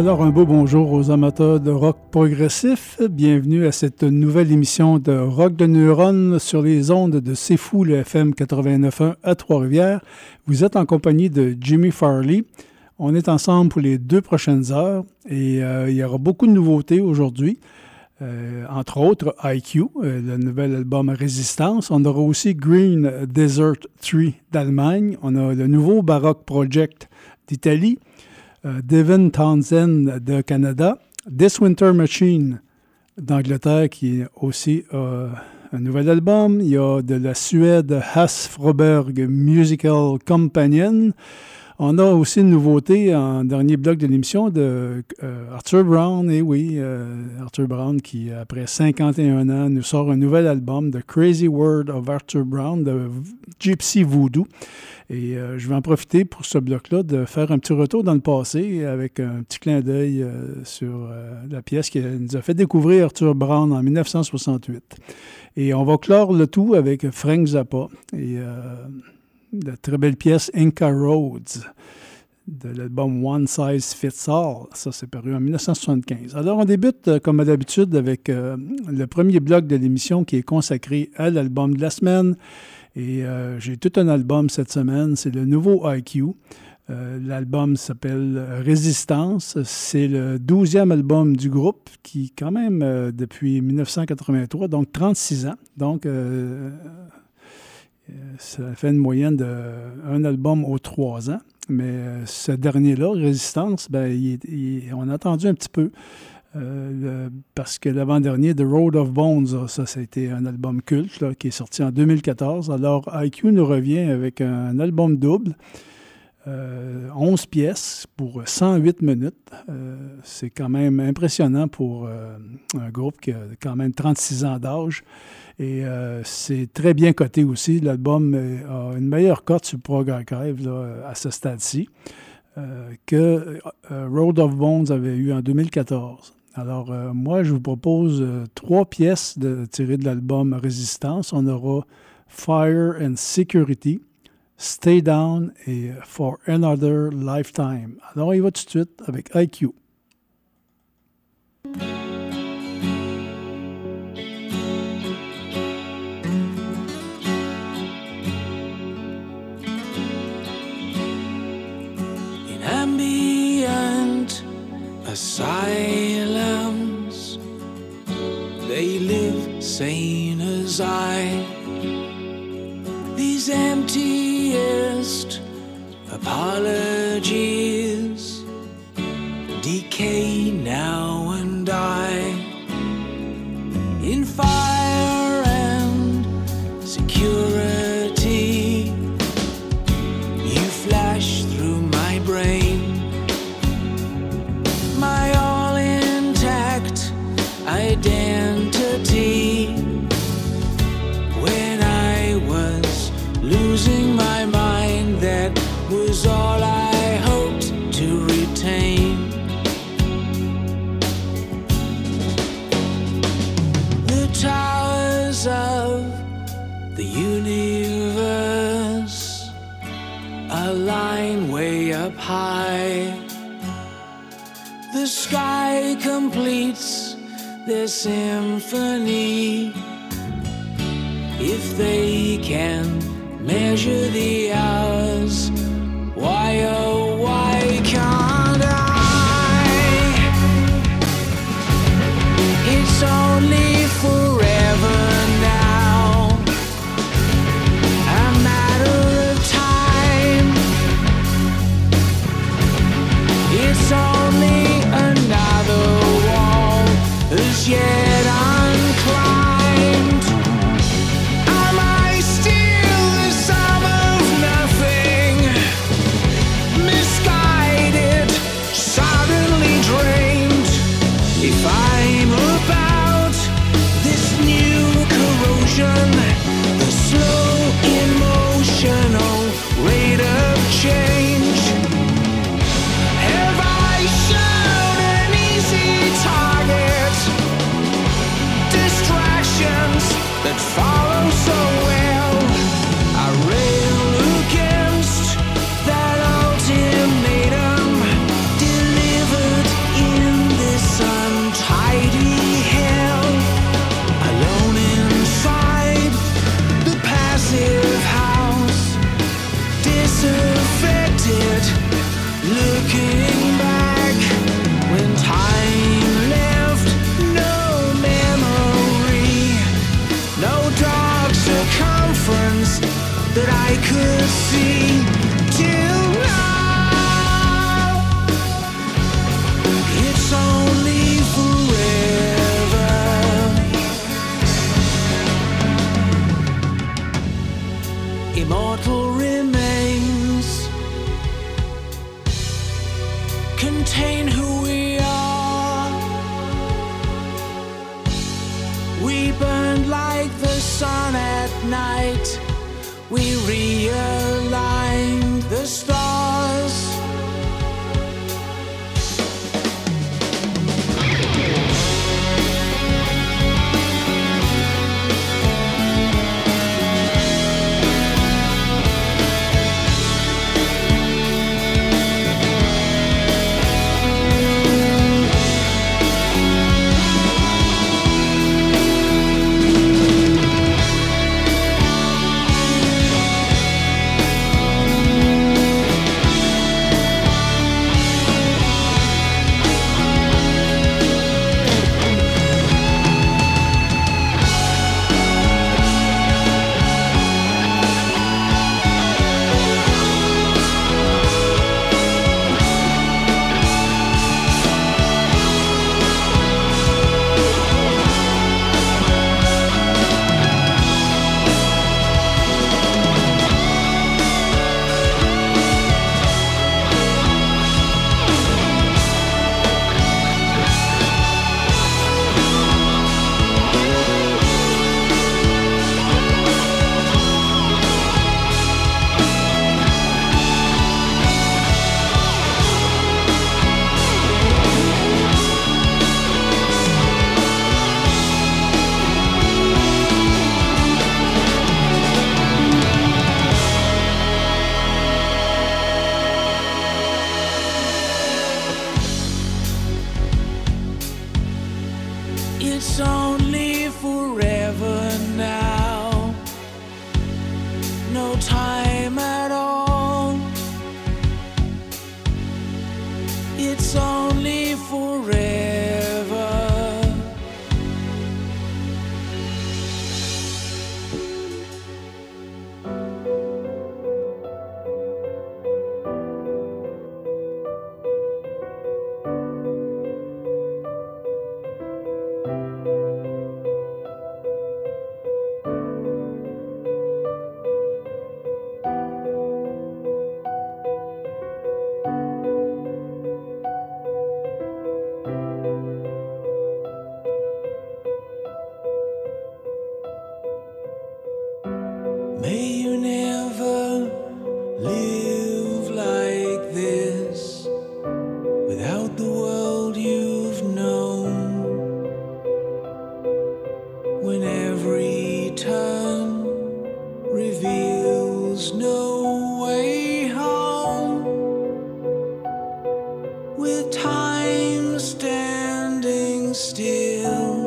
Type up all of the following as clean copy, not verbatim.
Alors, un beau bonjour aux amateurs de rock progressif. Bienvenue à cette nouvelle émission de Rock de Neurones sur les ondes de C'est Fou, le FM 89.1 à Trois-Rivières. Vous êtes en compagnie de Jimmy Farley. On est ensemble pour les 2 prochaines heures et il y aura beaucoup de nouveautés aujourd'hui. Entre autres, IQ, le nouvel album Résistance. On aura aussi Green Desert 3 d'Allemagne. On a le nouveau Baroque Project d'Italie. Devin Townsend de Canada, This Winter Machine d'Angleterre qui est aussi un nouvel album. Il y a de la Suède Hasse Froberg Musical Companion. On a aussi une nouveauté en dernier bloc de l'émission de Arthur Brown. Et oui, Arthur Brown qui, après 51 ans, nous sort un nouvel album, The Crazy World of Arthur Brown, de Gypsy Voodoo. Et je vais en profiter pour ce bloc-là de faire un petit retour dans le passé avec un petit clin d'œil sur la pièce qui nous a fait découvrir Arthur Brown en 1968. Et on va clore le tout avec Frank Zappa et la très belle pièce Inca Roads de l'album One Size Fits All. Ça, c'est paru en 1975. Alors, on débute, comme à l'habitude, avec le premier bloc de l'émission qui est consacré à l'album de la semaine. Et j'ai tout un album cette semaine. C'est le nouveau IQ. L'album s'appelle Résistance. C'est le 12e album du groupe qui, quand même, depuis 1983, donc 36 ans. Donc, ça fait une moyenne d'un album aux 3 ans. Mais ce dernier-là, Résistance, on a attendu un petit peu. Parce que l'avant-dernier, The Road of Bones, ça a été un album culte là, qui est sorti en 2014. Alors, IQ nous revient avec un album double, 11 pièces pour 108 minutes. C'est quand même impressionnant pour un groupe qui a quand même 36 ans d'âge. Et c'est très bien coté aussi. L'album a une meilleure cote sur Prog Archive là, à ce stade-ci que Road of Bones avait eu en 2014. Alors, moi, je vous propose 3 pièces tirées de l'album Résistance. On aura Fire and Security, Stay Down et For Another Lifetime. Alors, on y va tout de suite avec IQ. In ambient asylums, they live sane as I. These emptiest apologies decay now and die. In fire and security, you flash through my brain. My all intact identity when I was losing my mind, that was all I hoped to retain. The towers of the universe align way up high. The sky completes their symphony. If they can measure the hours, why oh why can't I? It's only forever now, a matter of time. It's only another wall as yet unclimbed. Am I still the sum of nothing? circumference that I could see till now. It's only forever. Immortal remains contain who we are. We burned like the sun at night. We realigned the stars. It's only forever now. No time at all. It's only forever. May you never live like this without the world you've known. When every turn reveals no way home, with time standing still,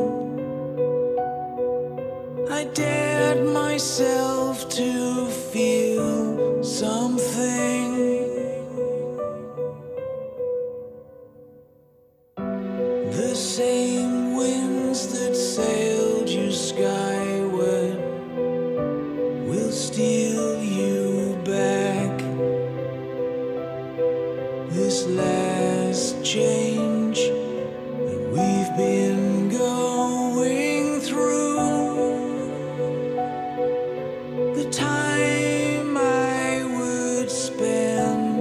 I dared myself to feel something. The same winds that sailed you skyward will steal you back. This last change that we've been going through, the time I would spend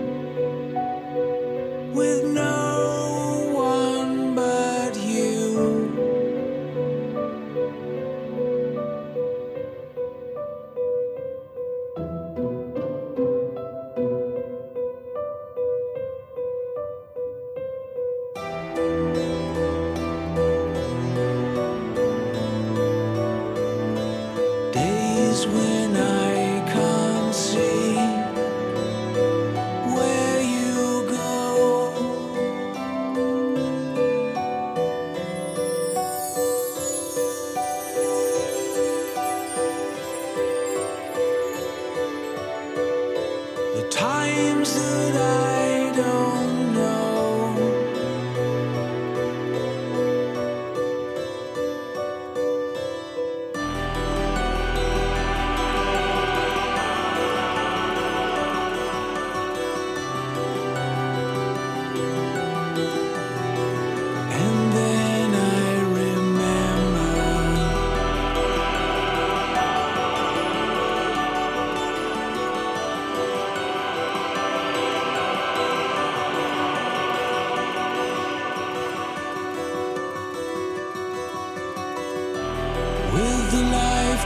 with no one but you. Days when I can't see where you go, the times that I don't know,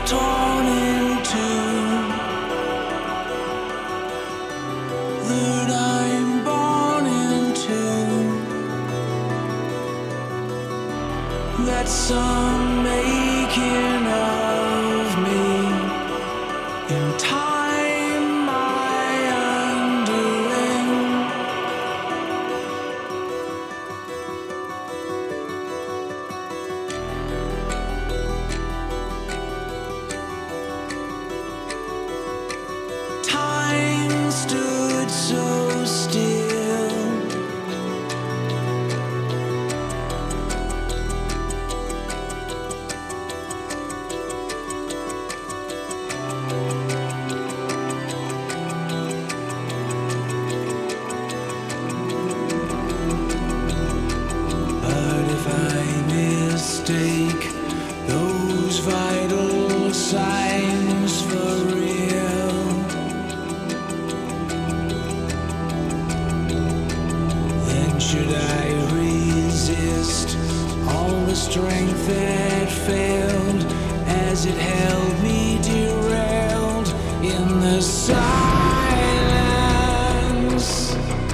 torn in two, that I'm born into, that some making of me in time my undoing. Time stood so still, but if I mistake those vital signs for real, then should I resist all the strength that failed as it held me derailed in the silence?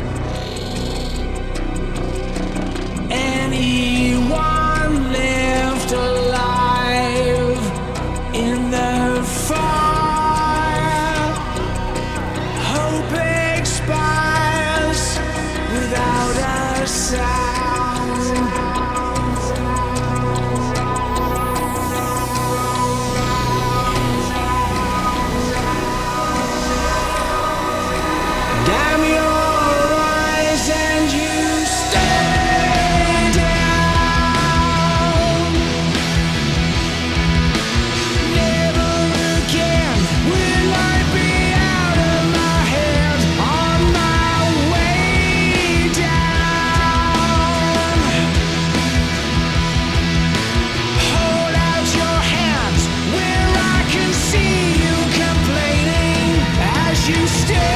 Anyone left alive in the fire? Hope expires without a sound. Damn your eyes and you stay down. Never again will I be out of my head on my way down. Hold out your hands where I can see you complaining as you stay down.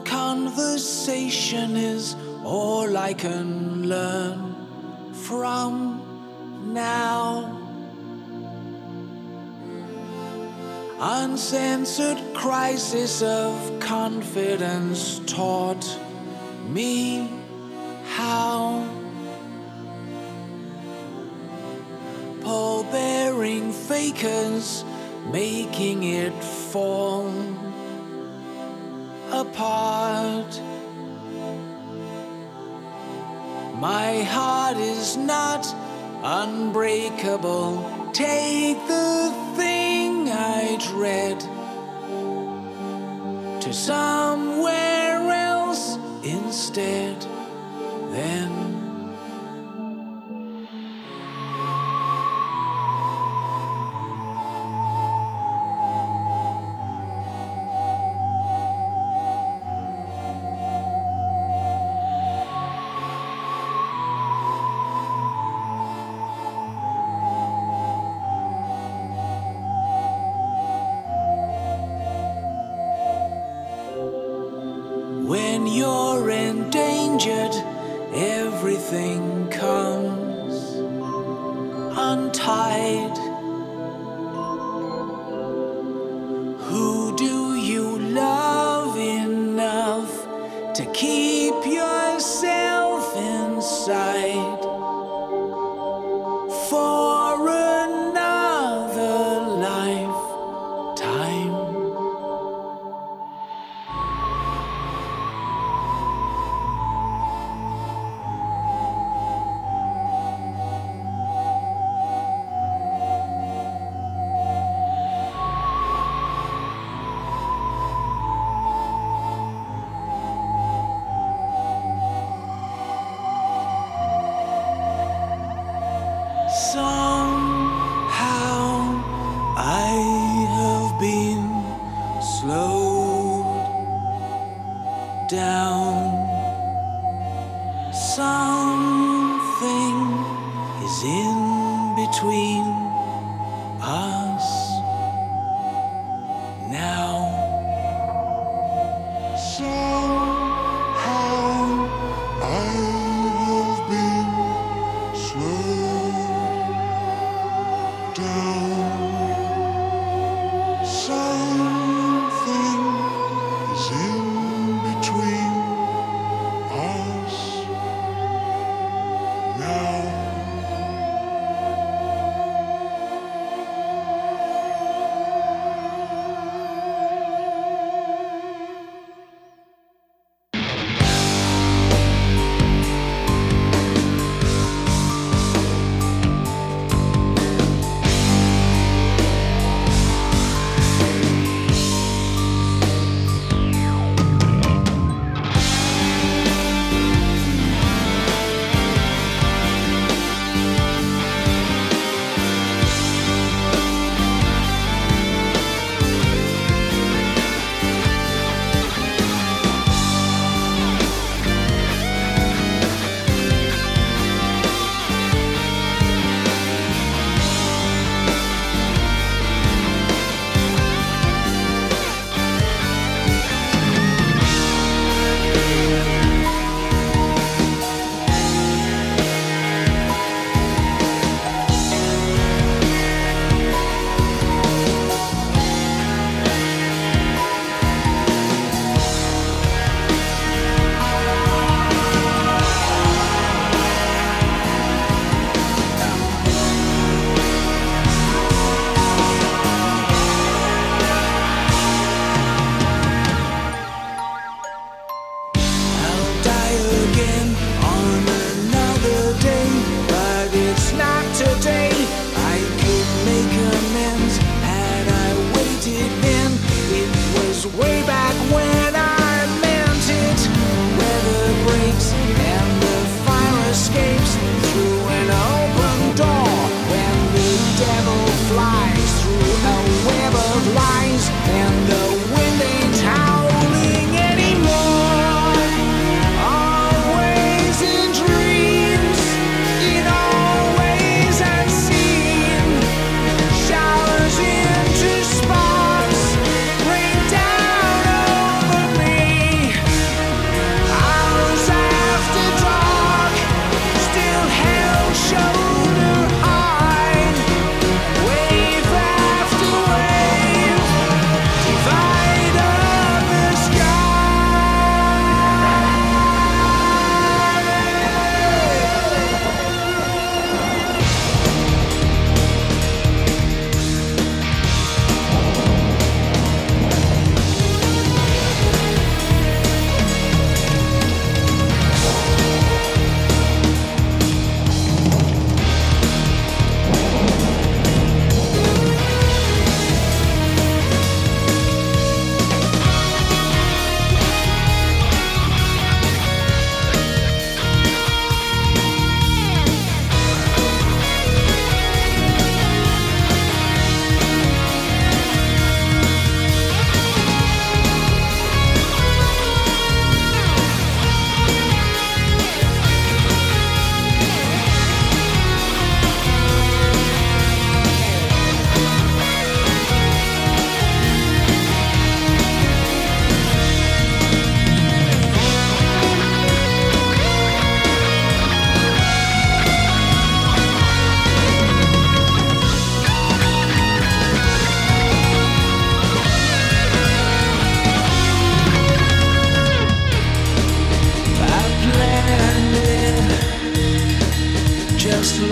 conversation is all I can learn from now. Uncensored crisis of confidence taught me how. Pall-bearing fakers making it fall apart. My heart is not unbreakable. Take the thing I dread to somewhere else instead. Then when you're endangered, everything comes untied. Who do you love enough to keep yourself inside for another lifetime? Somehow I have been slowed down. Something is in between us now. Somehow I have been slowed down. Something is in between us now.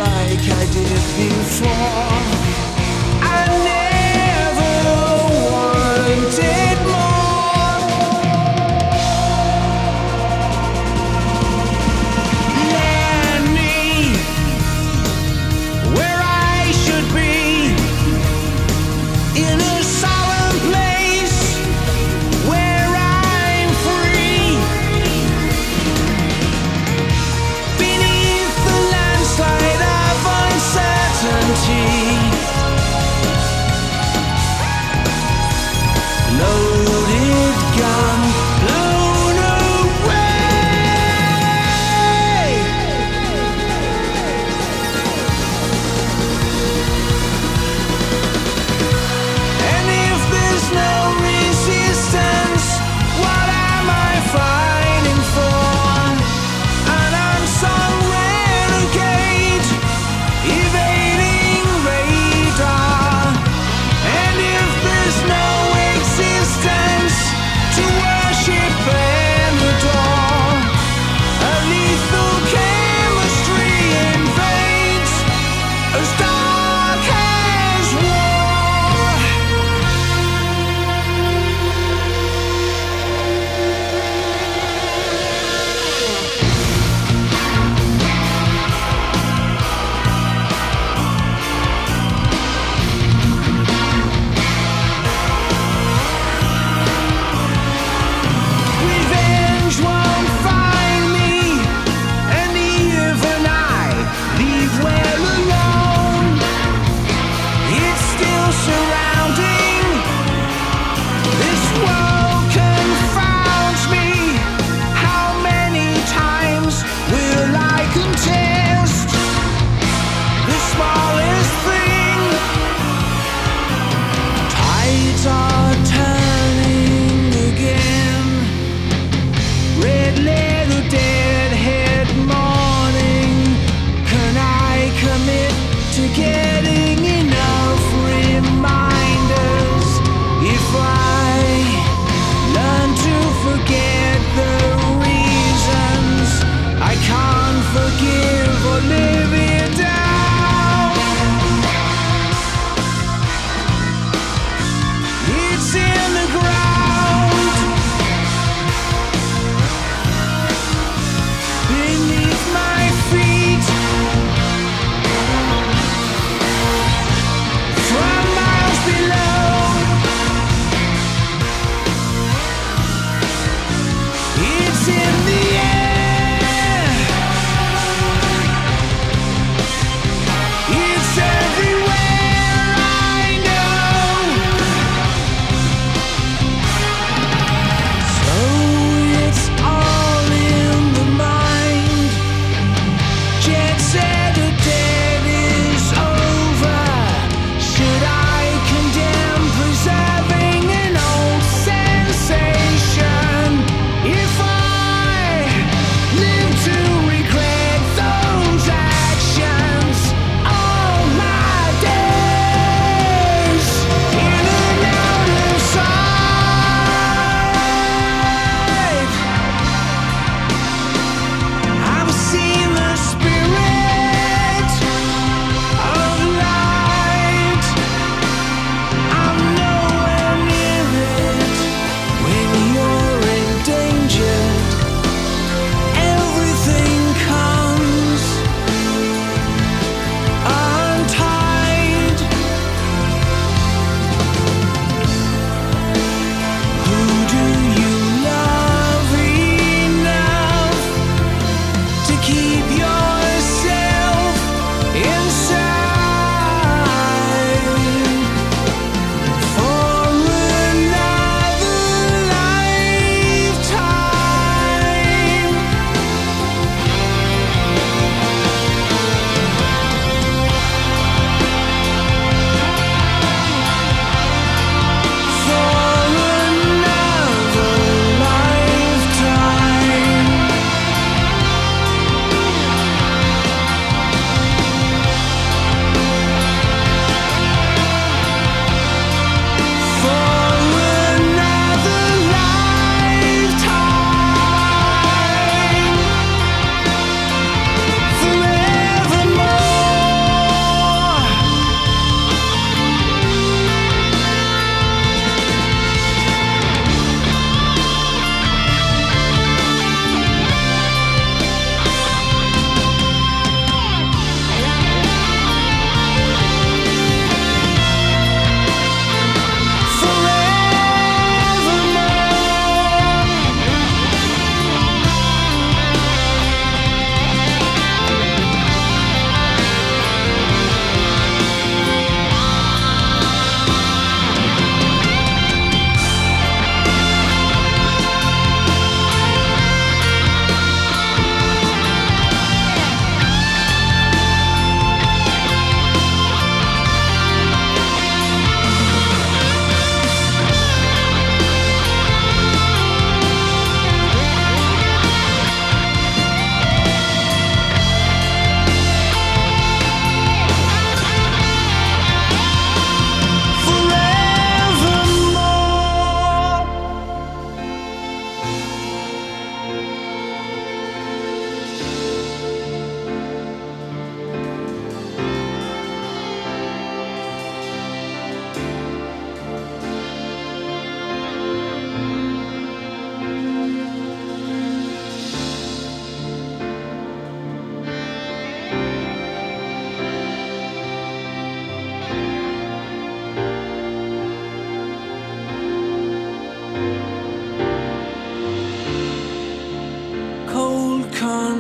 like I did before. I never wanted more. Land me where I should be, in a solemn place where I'm free, beneath the landslide of uncertainty.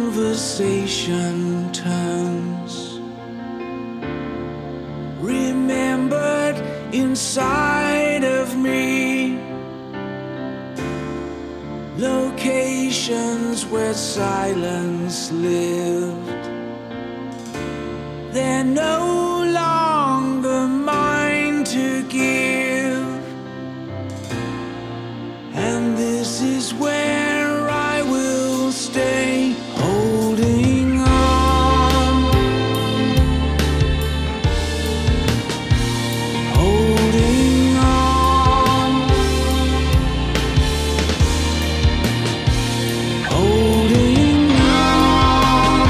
conversation turns. Remembered inside of me, locations where silence lived. They're no longer mine to give, and this is where I will stay, holding on, holding on, holding on.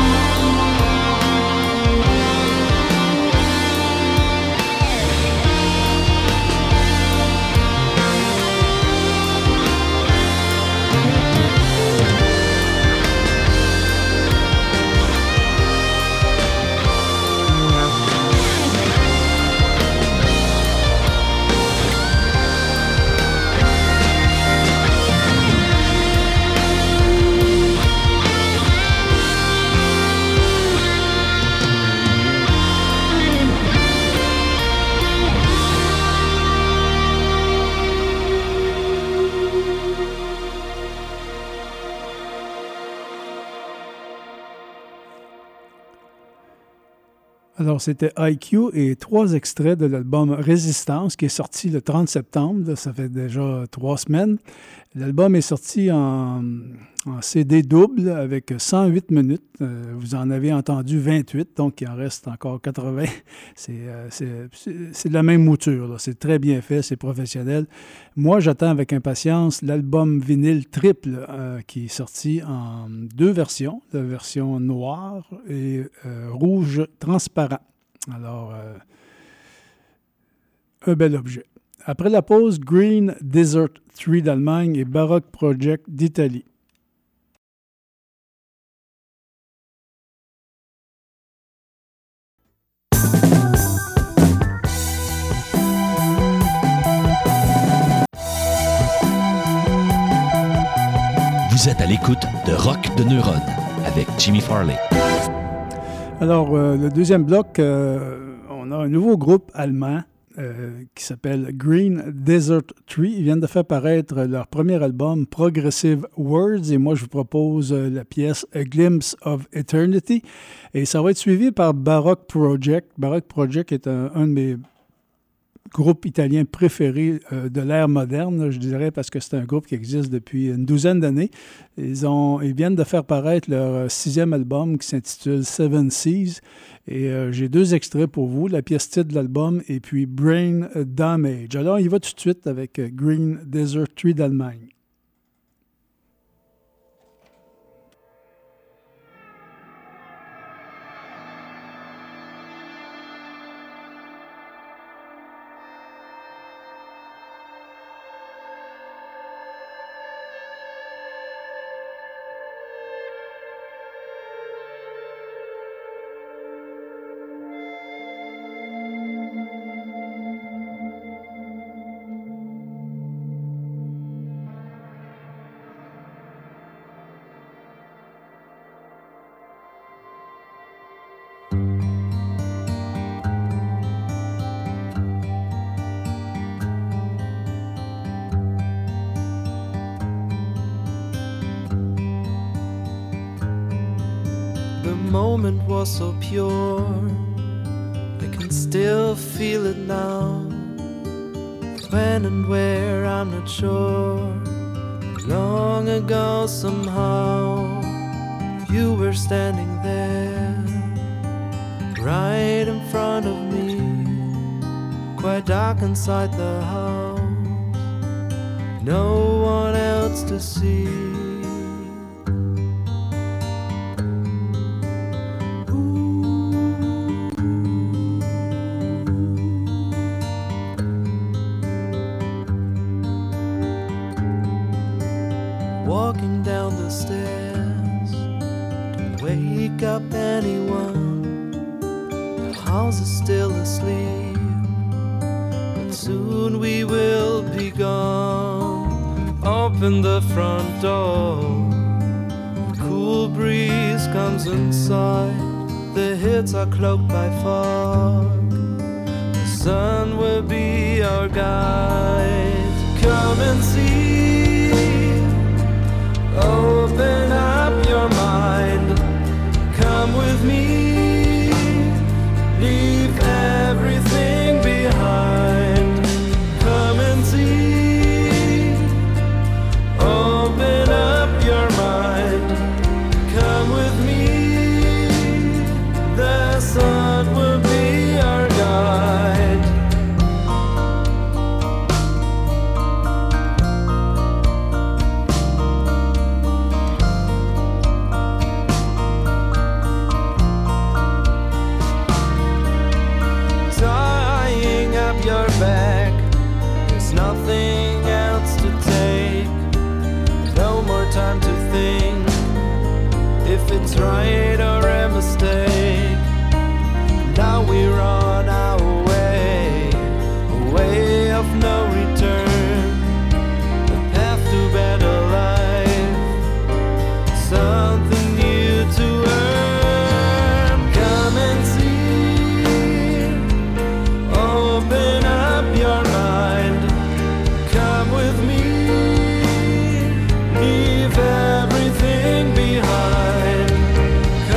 Alors, c'était IQ et 3 extraits de l'album Résistance qui est sorti le 30 septembre. Là, ça fait déjà 3 semaines. L'album est sorti en CD double avec 108 minutes. Vous en avez entendu 28, donc il en reste encore 80. C'est de la même mouture, là. C'est très bien fait, c'est professionnel. Moi, j'attends avec impatience l'album vinyle triple qui est sorti en 2 versions, la version noire et rouge transparent. Alors, un bel objet. Après la pause, Green Desert 3 d'Allemagne et Baroque Project d'Italie. Vous êtes à l'écoute de Rock de Neuronne avec Jimmy Farley. Alors, le deuxième bloc, on a un nouveau groupe allemand qui s'appelle Green Desert 3. Ils viennent de faire paraître leur premier album, Progressive Words, et moi, je vous propose la pièce A Glimpse of Eternity. Et ça va être suivi par Baroque Project. Baroque Project est un de mes groupes italiens préférés de l'ère moderne, je dirais, parce que c'est un groupe qui existe depuis une douzaine d'années. Ils viennent de faire paraître leur 6e album qui s'intitule Seven Seas. Et j'ai 2 extraits pour vous, la pièce titre de l'album et puis Brain Damage. Alors, il va tout de suite avec Green Desert 3 d'Allemagne. Moment was so pure, I can still feel it now. When and where, I'm not sure. Long ago somehow, you were standing there, right in front of me, quite dark inside the house, no one else to see. Walking down the stairs to wake up anyone. The house is still asleep, but soon we will be gone. Open the front door, the cool breeze comes inside, the hits are cloaked by fog. The sun will be our guide. Come and see, open up your mind. Come with me, leave everything behind. Come and see, open up your mind. Come with me, the sun will be our guide. Tying up your back, there's nothing else to take. No more time to think if it's right or a mistake. Now we're on our way, a way of no return, a path to better life, something new to earn. Come and see, open up your mind. Come with me, leave everything behind.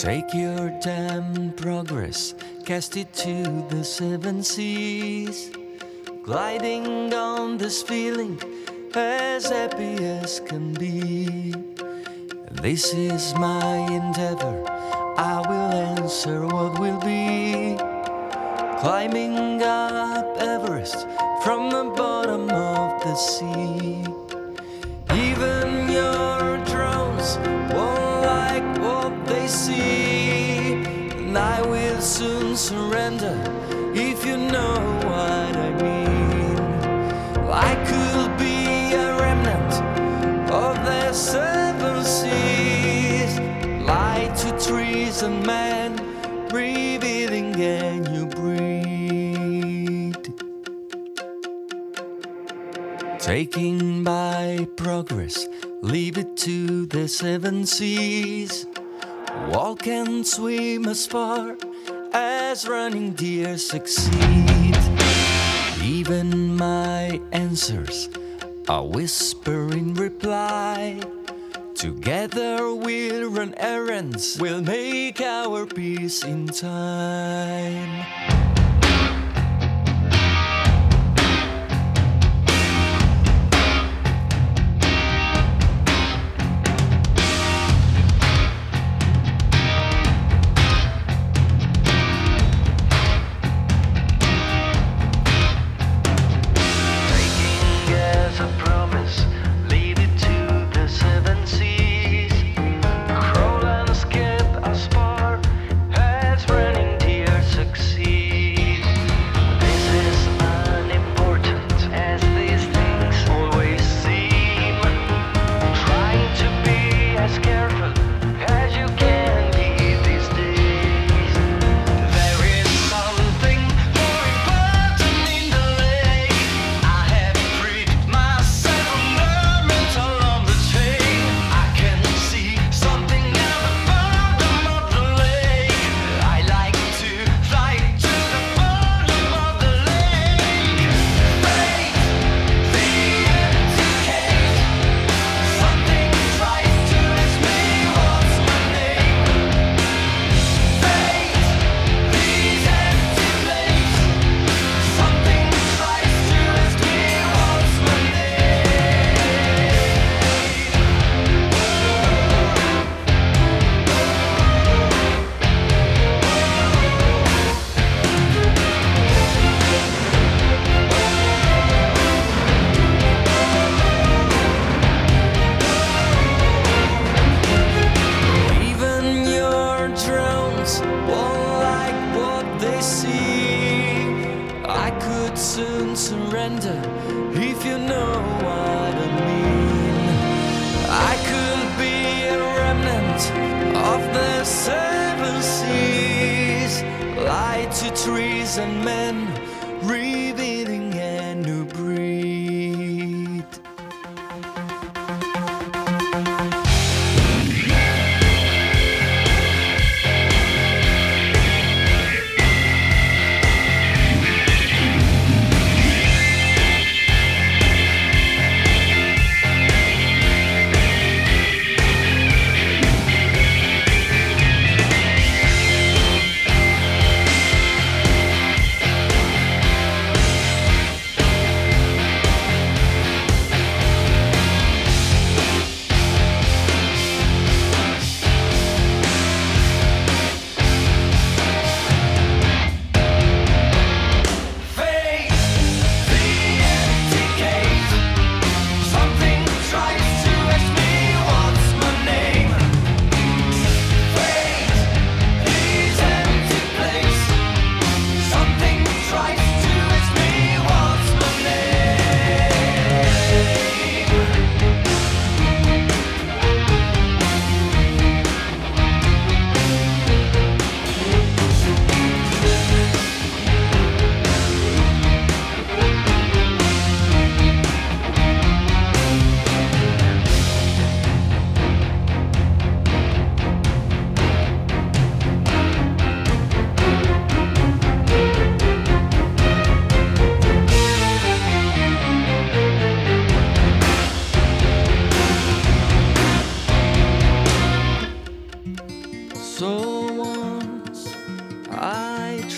Take your damn progress, cast it to the seven seas, gliding on this feeling as happy as can be. This is my endeavor, I will answer what will be. Climbing up Everest from the bottom of the sea. Even your drones won't like what they see, and I will soon surrender if you know what I mean. I could be a remnant of the seven seas, lie to trees and man, breathing and you breathe. Taking my progress, leave it to the seven seas. Walk and swim as far as running deer succeed. Even my answers are whisper in reply. Together we'll run errands, we'll make our peace in time.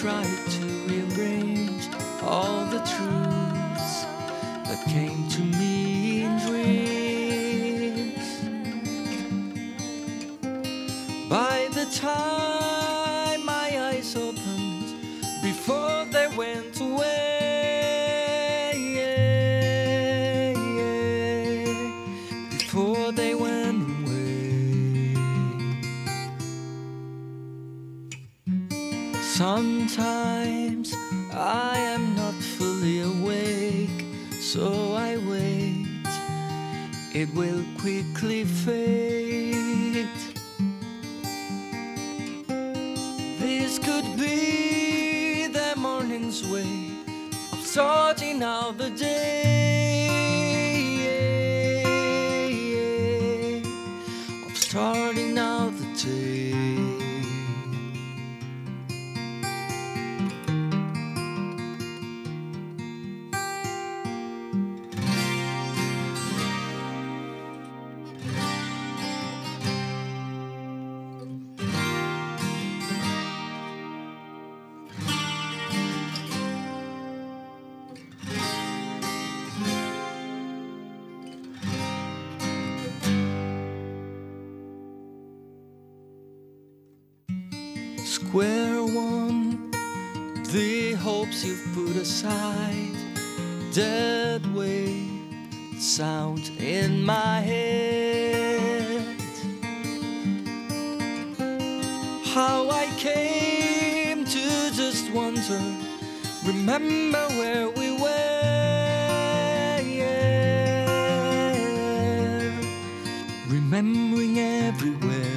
tried to rearrange all the truths that came to me in dreams. By the time my eyes opened, before they went away, before they went away. Sometimes I am not fully awake, so I wait, it will quickly fade. This could be the morning's way of sorting out the day, of starting out the day. Square one, the hopes you've put aside, dead weight, sound in my head. How I came to just wonder, remember where we were, remembering everywhere.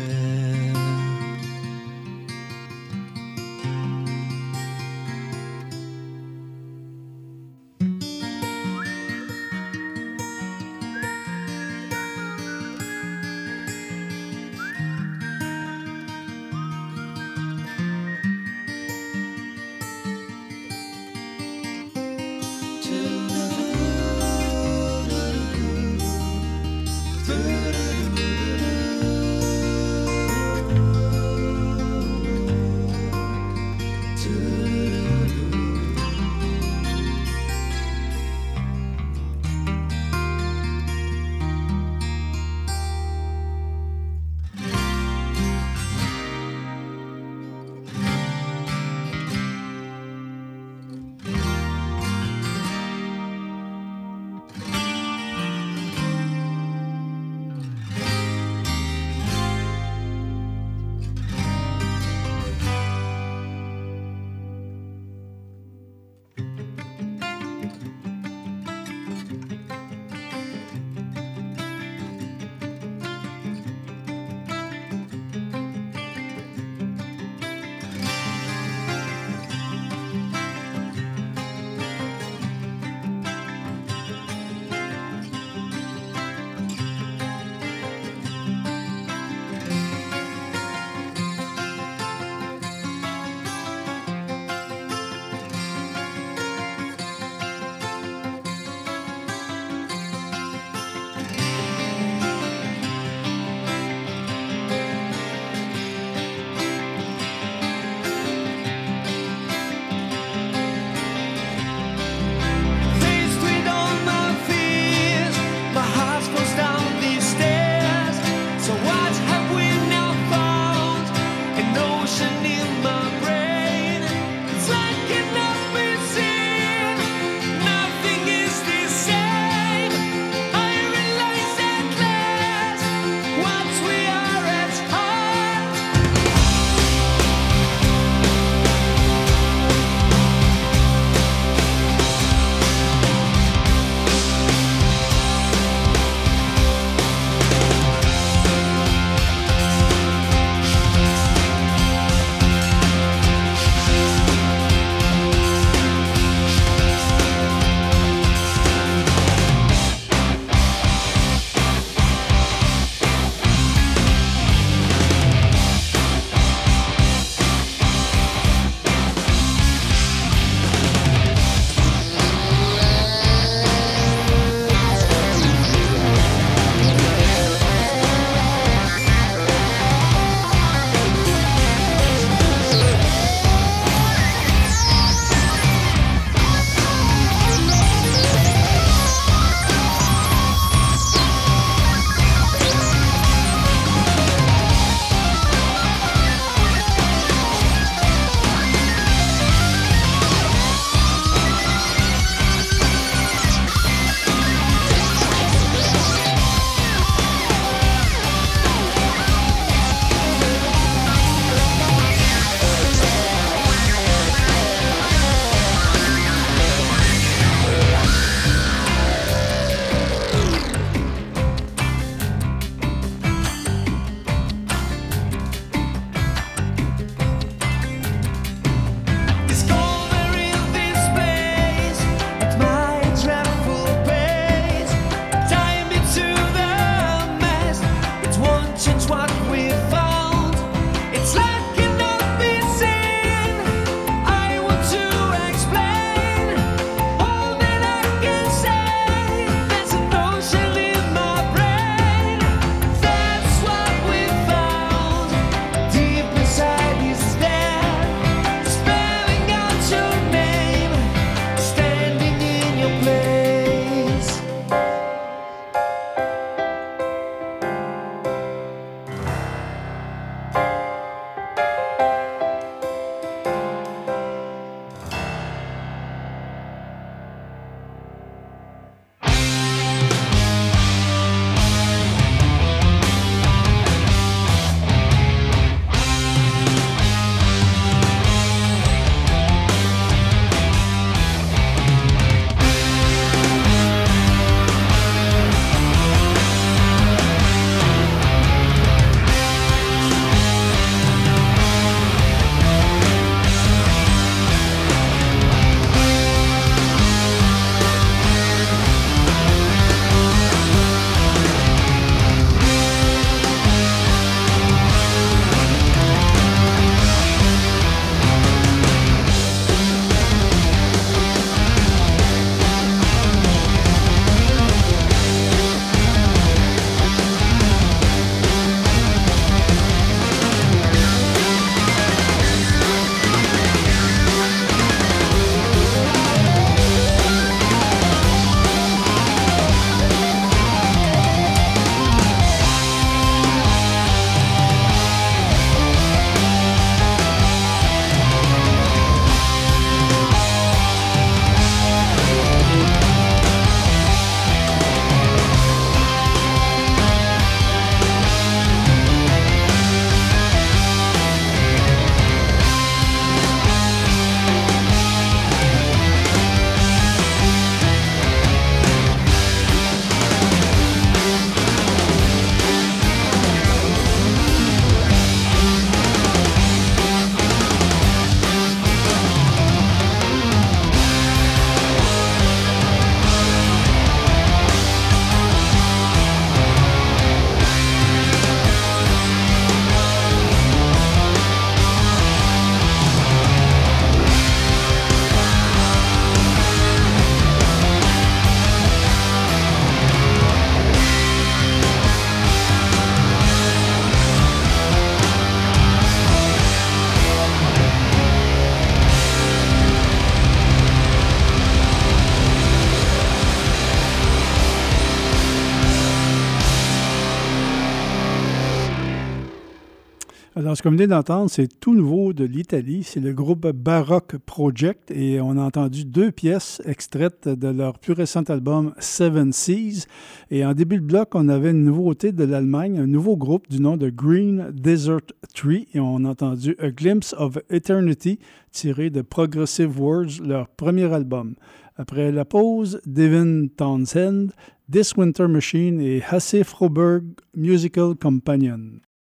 Alors, ce qu'on venait d'entendre, c'est tout nouveau de l'Italie. C'est le groupe Baroque Project et on a entendu 2 pièces extraites de leur plus récent album Seven Seas. Et en début de bloc, on avait une nouveauté de l'Allemagne, un nouveau groupe du nom de Green Desert Tree et on a entendu A Glimpse of Eternity tiré de Progressive Words, leur premier album. Après la pause, Devin Townsend, This Winter Machine et Hasse Froberg Musical Companion.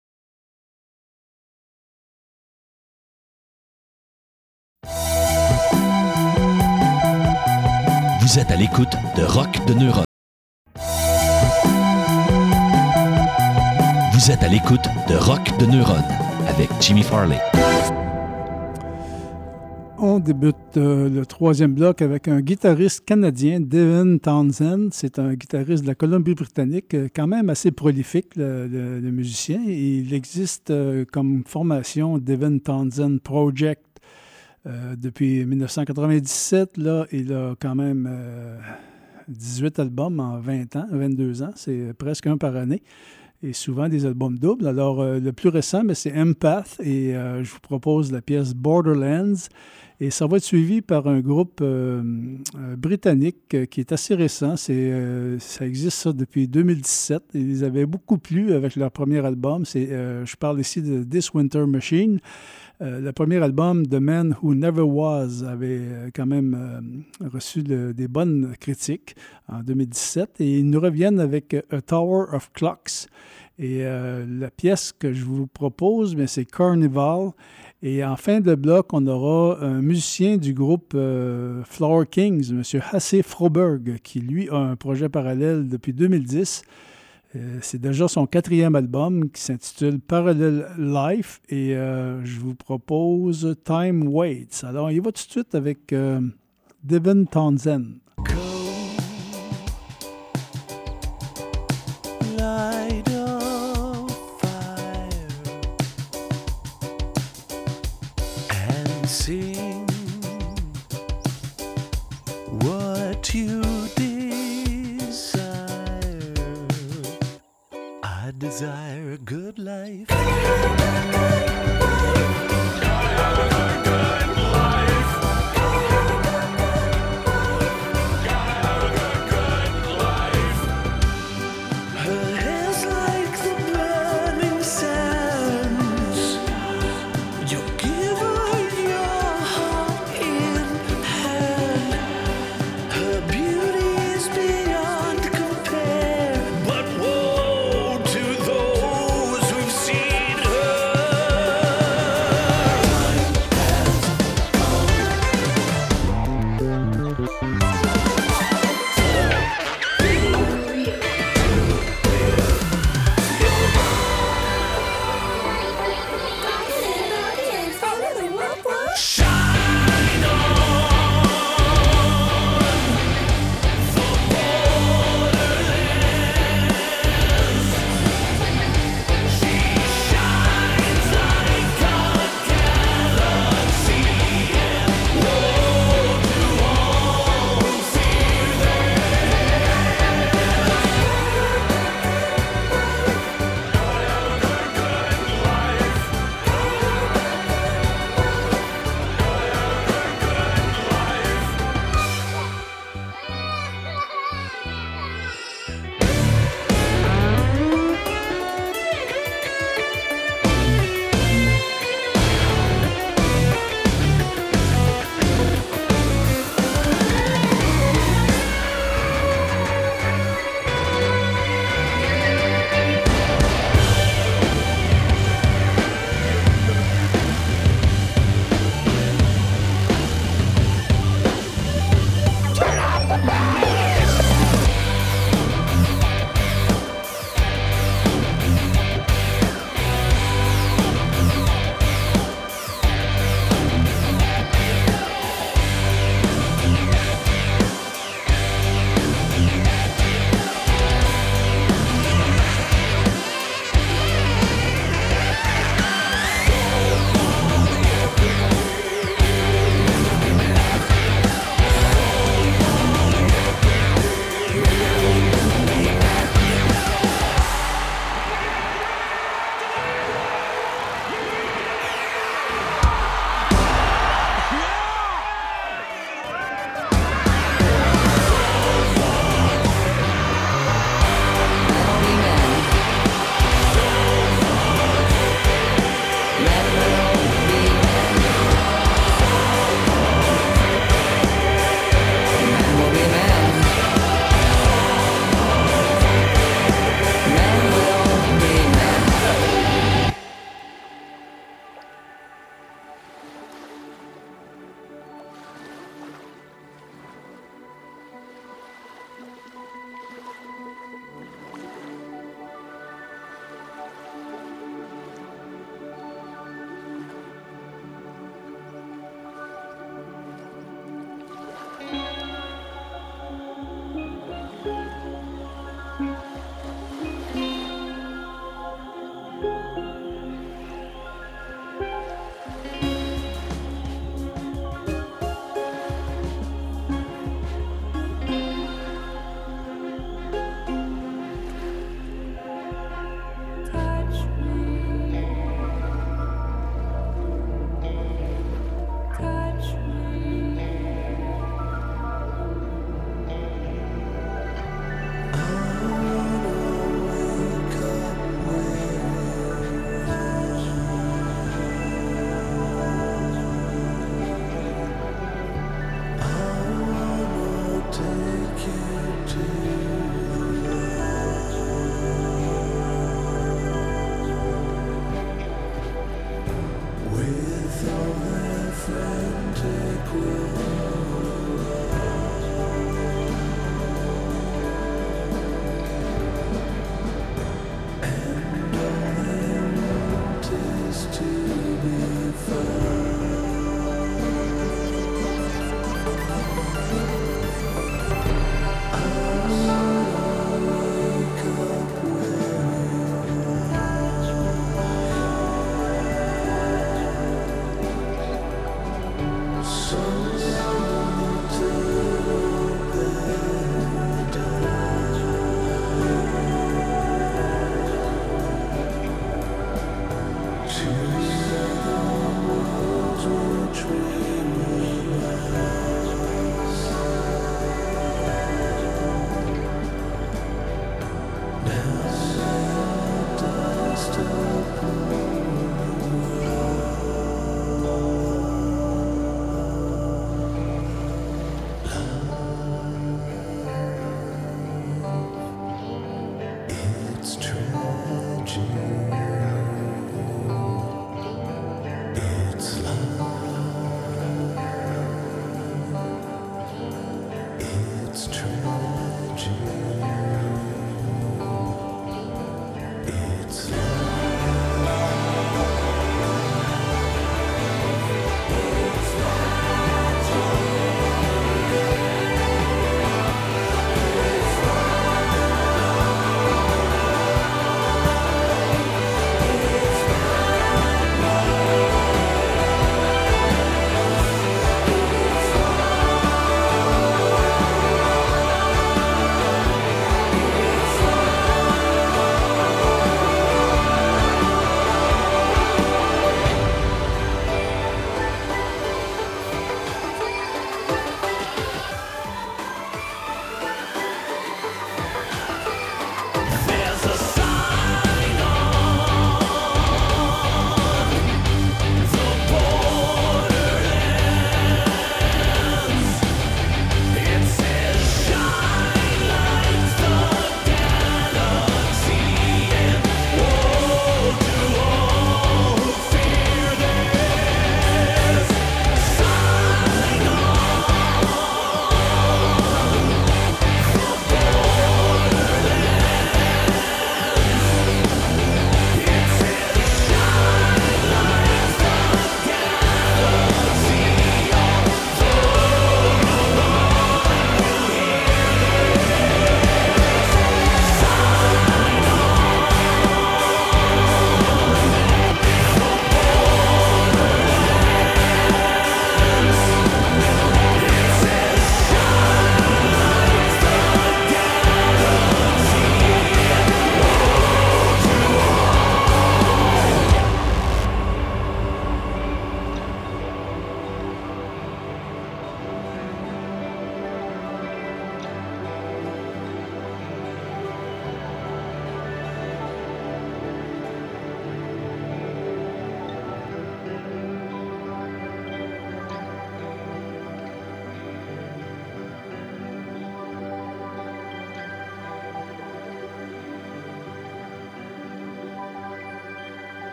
Vous êtes à l'écoute de Rock de Neuron. Vous êtes à l'écoute de Rock de Neuron avec Jimmy Farley. On débute le troisième bloc avec un guitariste canadien, Devin Townsend. C'est un guitariste de la Colombie-Britannique, quand même assez prolifique, le musicien. Il existe comme formation Devin Townsend Project depuis 1997. Là, il a quand même 18 albums en 20 ans, 22 ans. C'est presque un par année. Et souvent des albums doubles. Alors, le plus récent, c'est Empath. Et je vous propose la pièce Borderlands. Et ça va être suivi par un groupe britannique qui est assez récent. Ça existe ça depuis 2017. Ils avaient beaucoup plu avec leur premier album. Je parle ici de This Winter Machine. Le premier album, The Man Who Never Was, avait quand même reçu des bonnes critiques en 2017. Et ils nous reviennent avec A Tower of Clocks. Et la pièce que je vous propose, c'est Carnival. Et en fin de bloc, on aura un musicien du groupe Flower Kings, M. Hasse Froberg, qui, lui, a un projet parallèle depuis 2010. C'est déjà son 4e album qui s'intitule Parallel Life et je vous propose Time Waits. Alors, il va tout de suite avec Devin Townsend. Light of fire and sing what you desire. I desire a good life. Those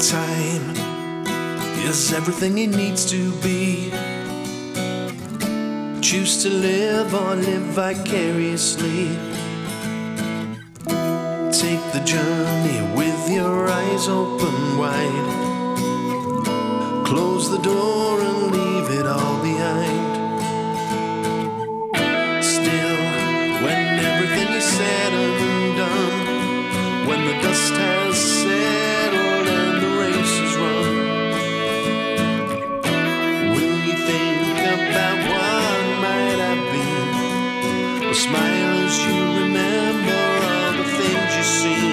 time is everything it needs to be. Choose to live or live vicariously. Take the journey with your eyes open wide. Close the door and leave it all behind. Still, when everything is said and done, when the dust has settled and the race is run, will you think about what might have been? Or smile as you remember all the things you see?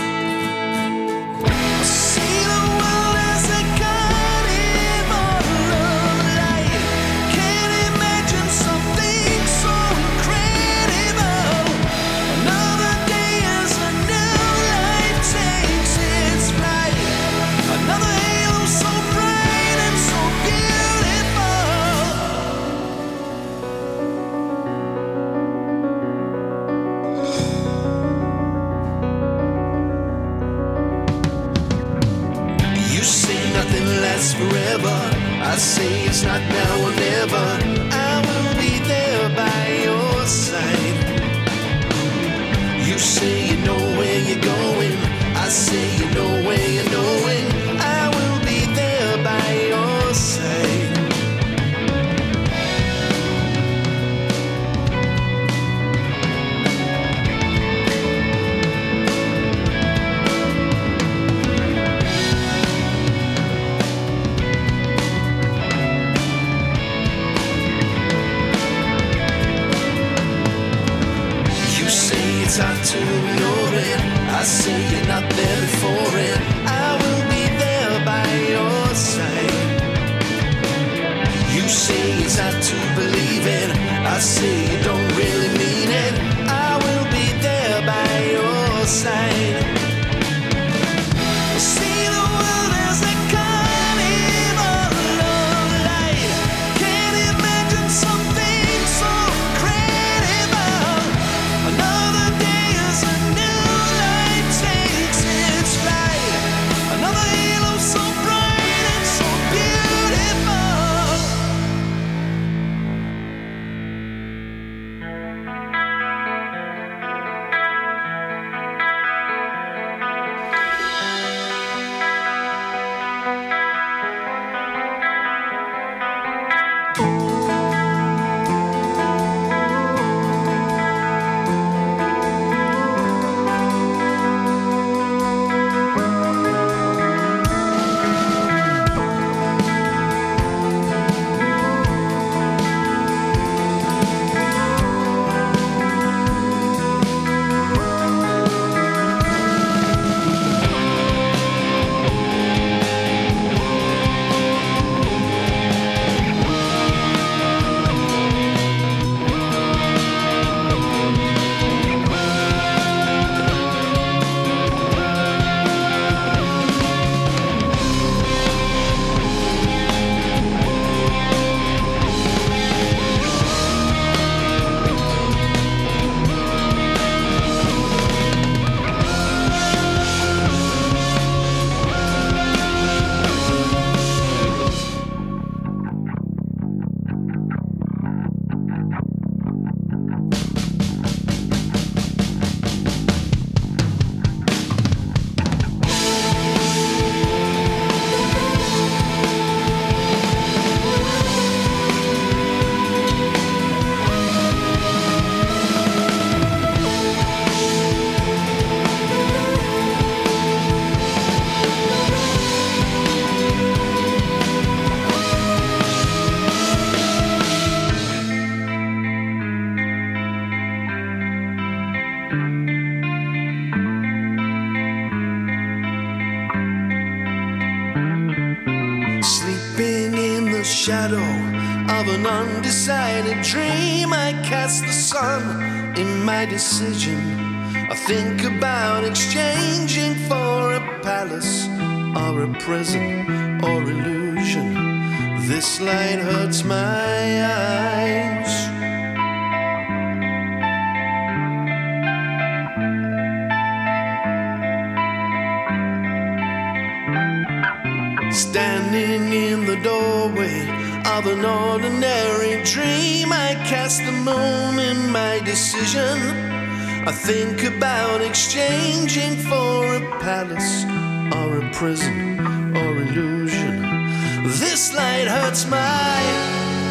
See the world as a carnival of light. Can't imagine something so incredible. Another day as a new life takes its flight. Another halo so bright and so beautiful. You say nothing lasts forever. I say it's not now or never. I will be there by your side. You say you know where you're going. I say you know where you're going. I will be there by your side. You say it's hard to ignore it. I say you're not there before it. I will be there by your side. You say it's hard to believe it. I say you don't really mean it. I will be there by your side. See the world as a carnival of light. Can't imagine something so incredible. Another day as a new light takes its flight. Another halo so bright and so beautiful. Sleeping in the shadow of an undecided dream, I cast the sun in my decision. I think about exchanging for a palace or a prison or illusion. This light hurts my eyes. Standing in the doorway of an ordinary dream, I cast the moon in my decision. I think about exchanging for a palace or a prison or illusion. This light hurts my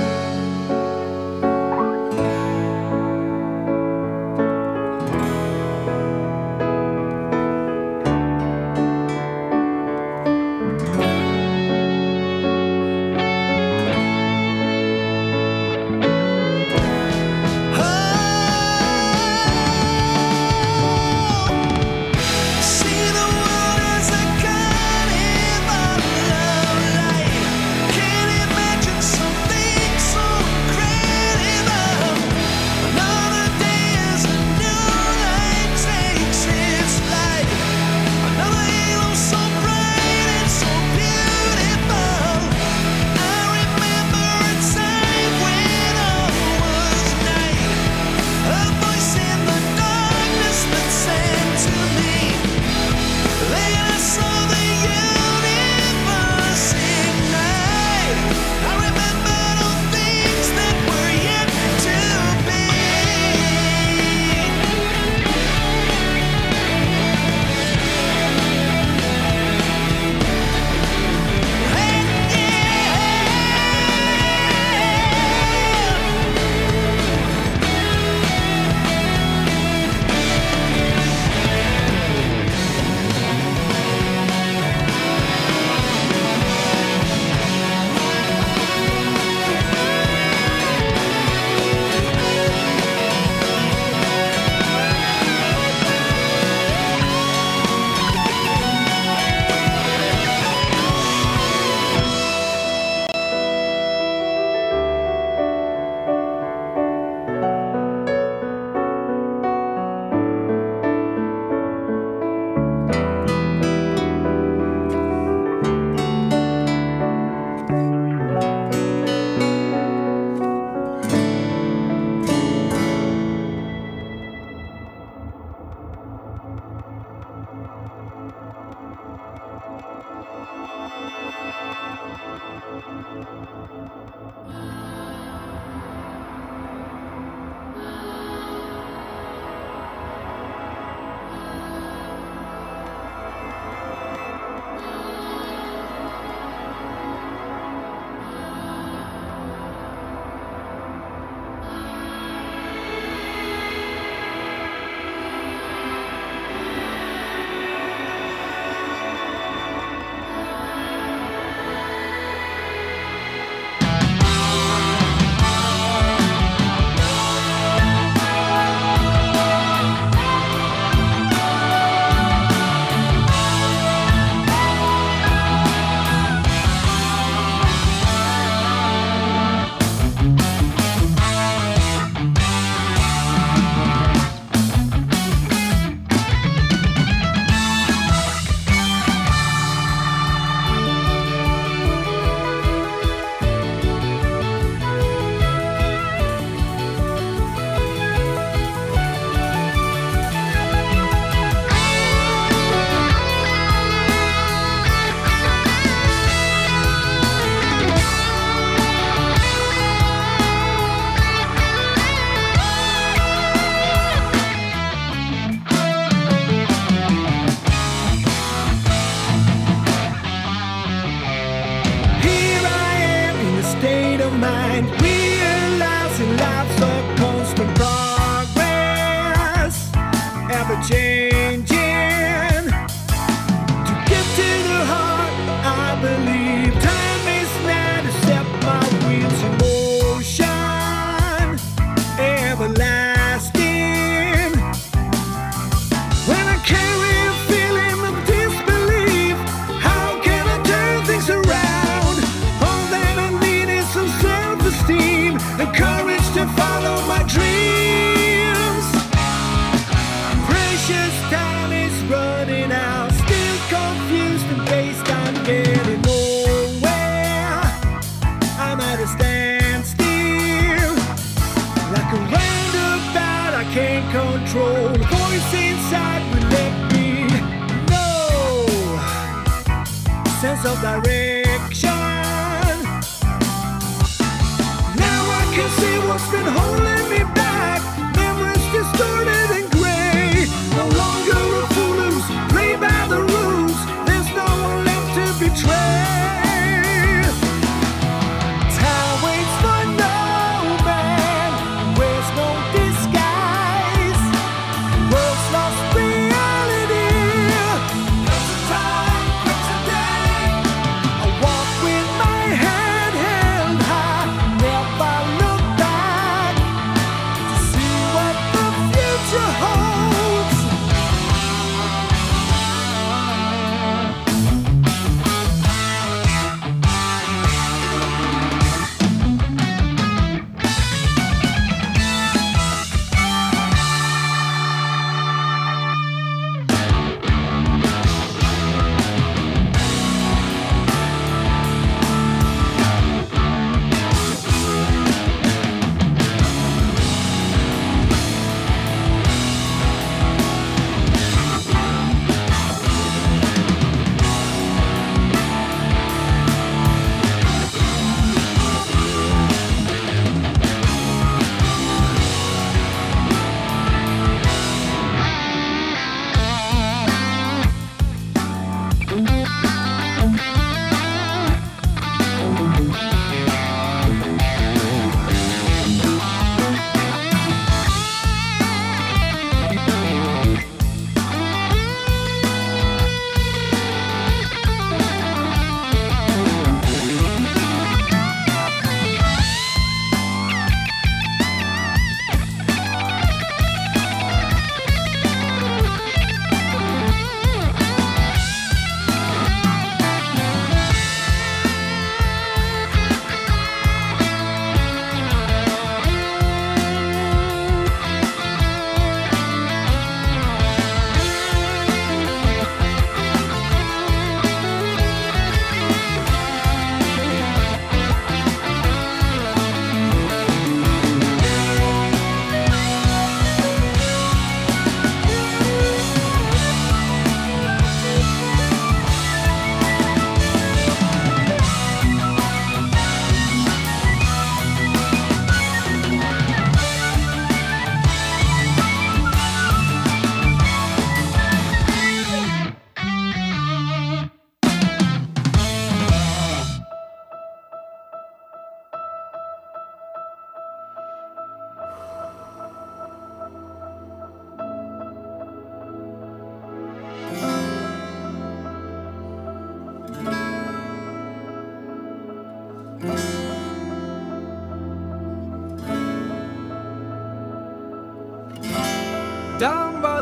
control. The voice inside will let me know. Sense of direction.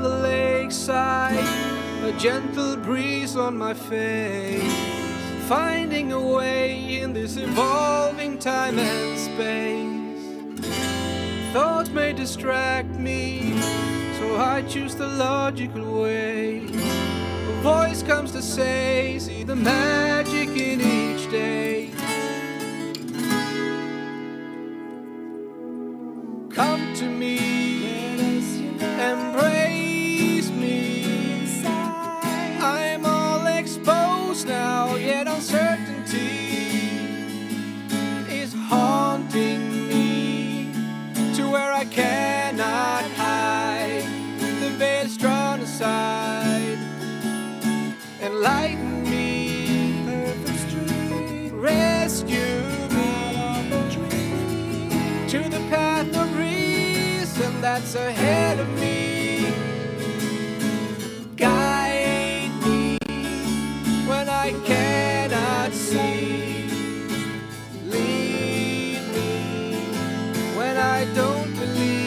the lakeside, a gentle breeze on my face, finding a way in this evolving time and space. Thoughts may distract me, so I choose the logical way. A voice comes to say, see the magic in each day. Come to me, embrace me. I'm all exposed now, yet uncertainty is haunting me to where I cannot hide. The veil's drawn aside. Enlighten me, rescue to the path of reason that's ahead of me. Guide me when I cannot see. Lead me when I don't believe.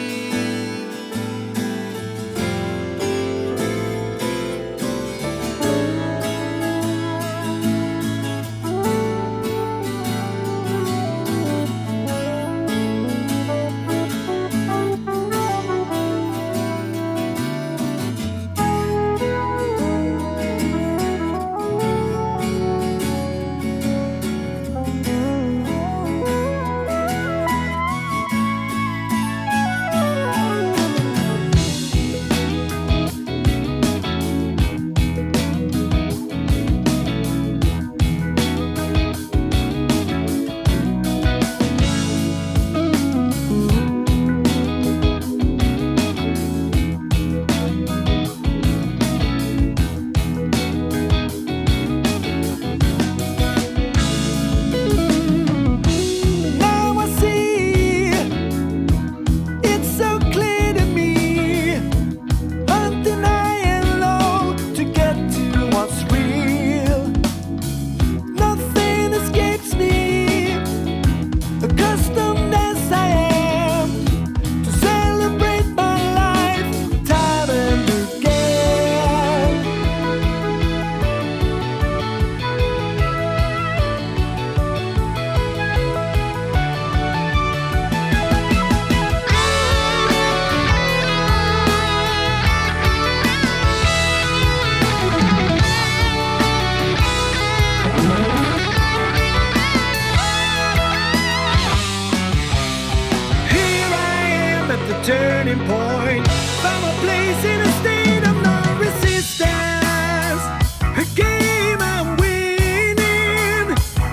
Turning point, from a place in a state of non-resistance. A game I'm winning.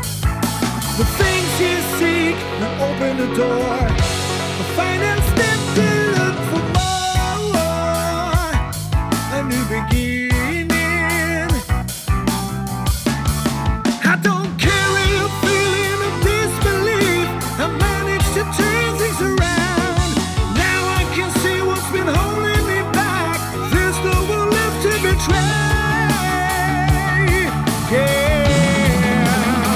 The things you seek will open the door. The final step to look for more. A new beginning. I don't carry a feeling of disbelief. I managed to turn things around. Been holding me back. There's no one left to betray. Yeah.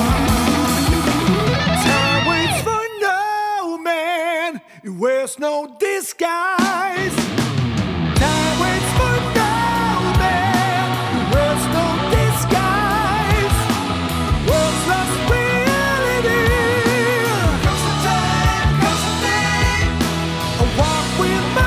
Time waits for no man. It wears no disguise. Time waits for no man. It wears no disguise. World's lost reality. Comes the time, comes the day. I walk with my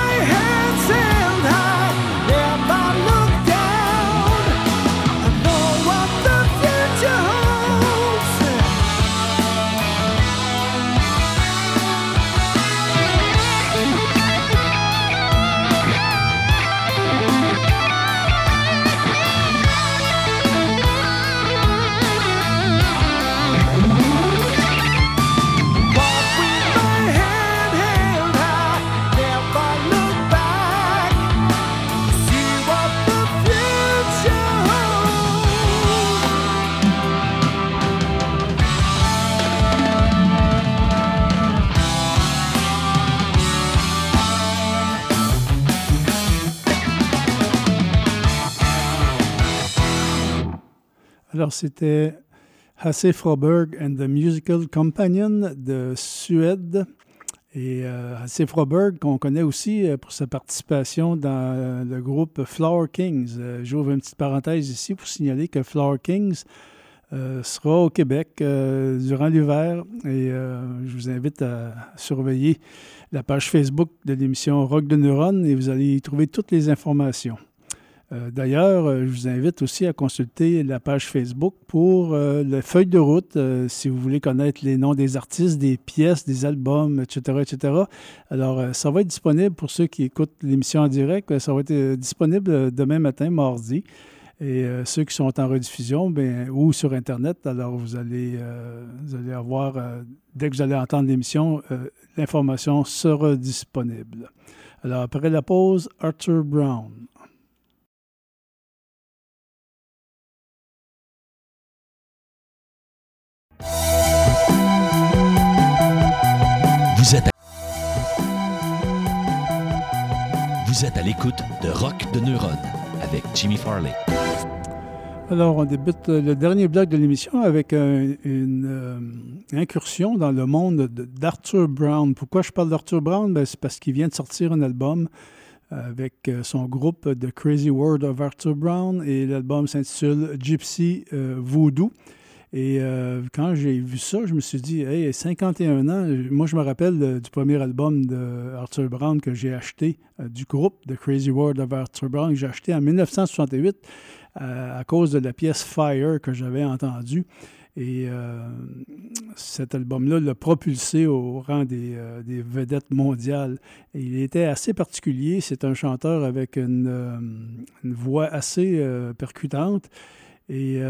Alors, c'était Hasse Froberg and the Musical Companion de Suède. Et Alcé Froberg, qu'on connaît aussi pour sa participation dans le groupe Flower Kings. J'ouvre une petite parenthèse ici pour signaler que Flower Kings sera au Québec durant l'hiver. Et je vous invite à surveiller la page Facebook de l'émission Rock de Neuronne et vous allez y trouver toutes les informations. D'ailleurs, je vous invite aussi à consulter la page Facebook pour la feuille de route, si vous voulez connaître les noms des artistes, des pièces, des albums, etc., etc. Alors, ça va être disponible pour ceux qui écoutent l'émission en direct. Ça va être disponible demain matin, mardi. Et ceux qui sont en rediffusion ou sur Internet, alors vous allez avoir, dès que vous allez entendre l'émission, l'information sera disponible. Alors, après la pause, Arthur Brown. Vous êtes à l'écoute de Rock de Neuronne avec Jimmy Farley. Alors, on débute le dernier bloc de l'émission avec une incursion dans le monde d'Arthur Brown. Pourquoi je parle d'Arthur Brown? C'est parce qu'il vient de sortir un album avec son groupe The Crazy World of Arthur Brown et l'album s'intitule Gypsy Voodoo. Et quand j'ai vu ça, je me suis dit, hey, 51 ans, moi je me rappelle du premier album d'Arthur Brown que j'ai acheté, du groupe The Crazy World of Arthur Brown, que j'ai acheté en 1968 à cause de la pièce Fire que j'avais entendue. Et cet album-là l'a propulsé au rang des vedettes mondiales. Et il était assez particulier. C'est un chanteur avec une voix assez percutante. Et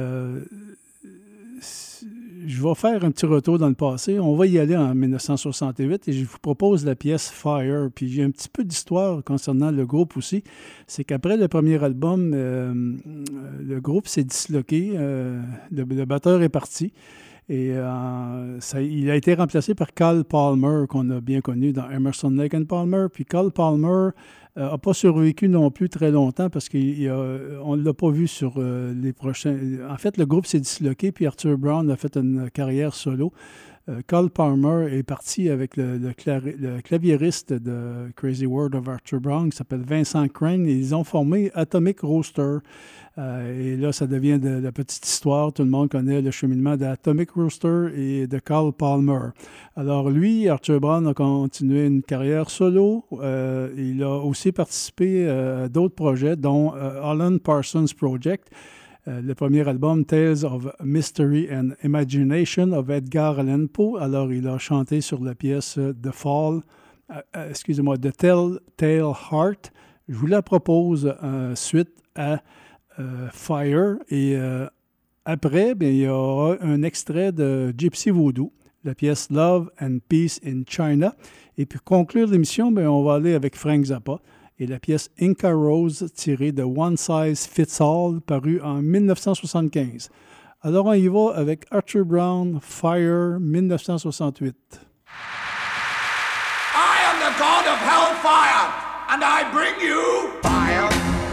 je vais faire un petit retour dans le passé. On va y aller en 1968 et je vous propose la pièce Fire. Puis j'ai un petit peu d'histoire concernant le groupe aussi. C'est qu'après le premier album, le groupe s'est disloqué. Le batteur est parti. Et il a été remplacé par Carl Palmer, qu'on a bien connu dans Emerson, Lake and Palmer. Puis Carl Palmer n'a pas survécu non plus très longtemps parce qu'on ne l'a pas vu sur les prochains... En fait, le groupe s'est disloqué, puis Arthur Brown a fait une carrière solo. Carl Palmer est parti avec le claviériste de Crazy World of Arthur Brown, qui s'appelle Vincent Crane, et ils ont formé Atomic Rooster. Et là, ça devient de la petite histoire. Tout le monde connaît le cheminement d'Atomic Rooster et de Carl Palmer. Alors lui, Arthur Brown a continué une carrière solo. Il a aussi participé à d'autres projets, dont Alan Parsons Project. Le premier album, Tales of Mystery and Imagination of Edgar Allan Poe. Alors, il a chanté sur la pièce The Telltale Heart. Je vous la propose suite à Fire. Et après, il y aura un extrait de Gypsy Voodoo, la pièce Love and Peace in China. Et pour conclure l'émission, on va aller avec Frank Zappa et la pièce Inca Rose tirée de One Size Fits All, parue en 1975. Alors on y va avec Arthur Brown, Fire, 1968. I am the god of hellfire, and I bring you fire.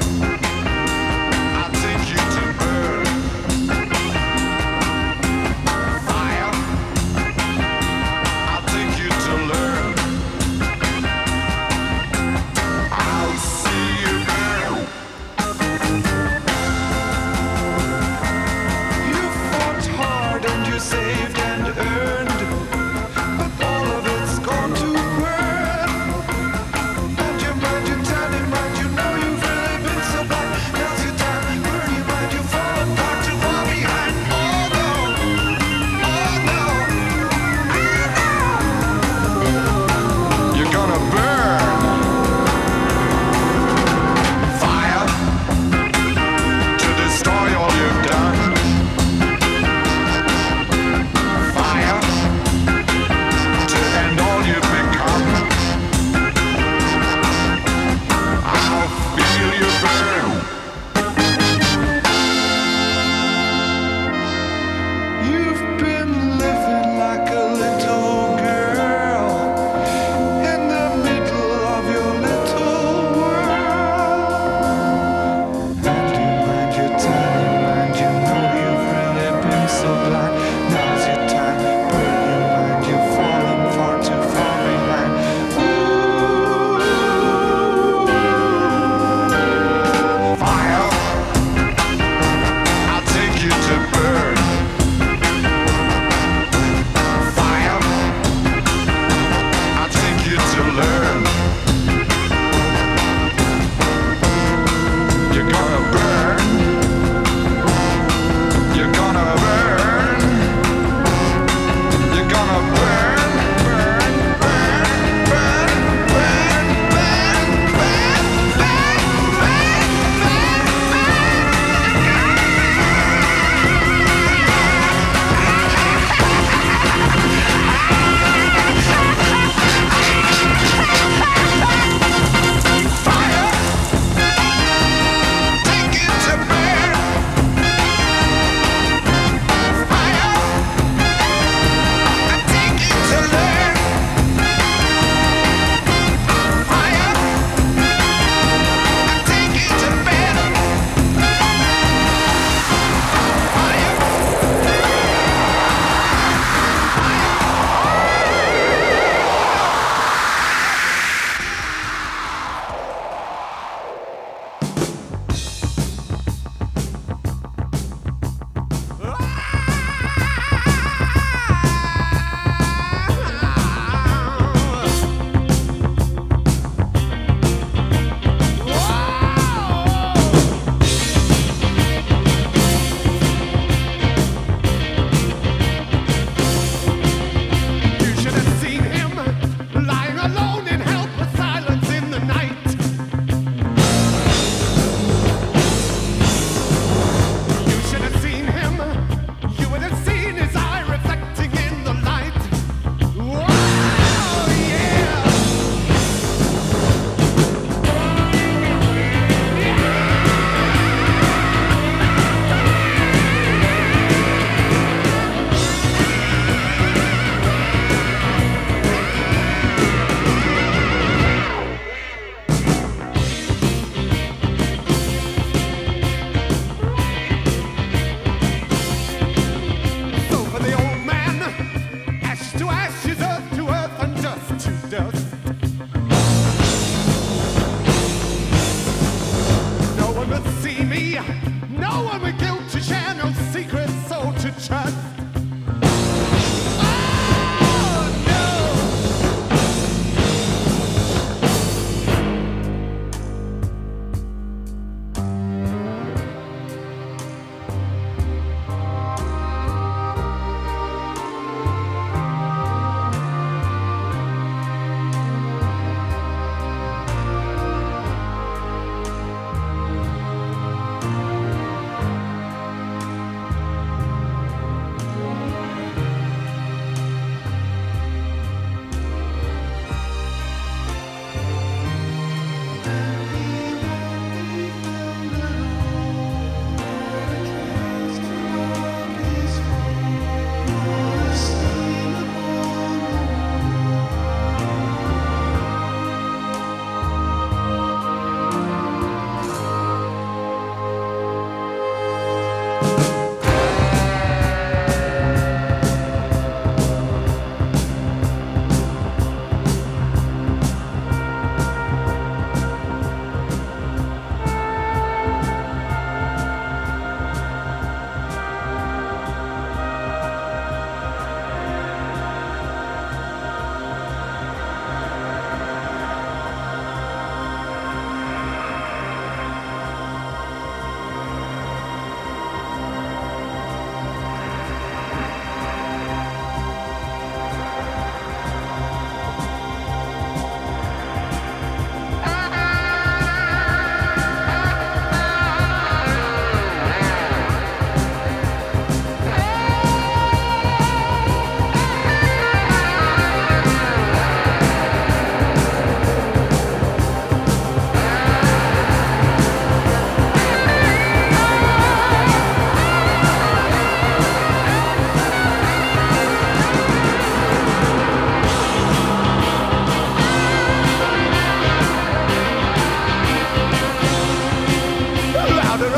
I'll take you to burn. Fire. I'll take you to learn. I'll see you burn. You fought hard and you saved and earned, but all of it's gone to burn. And you mind, you tell him right, you know you've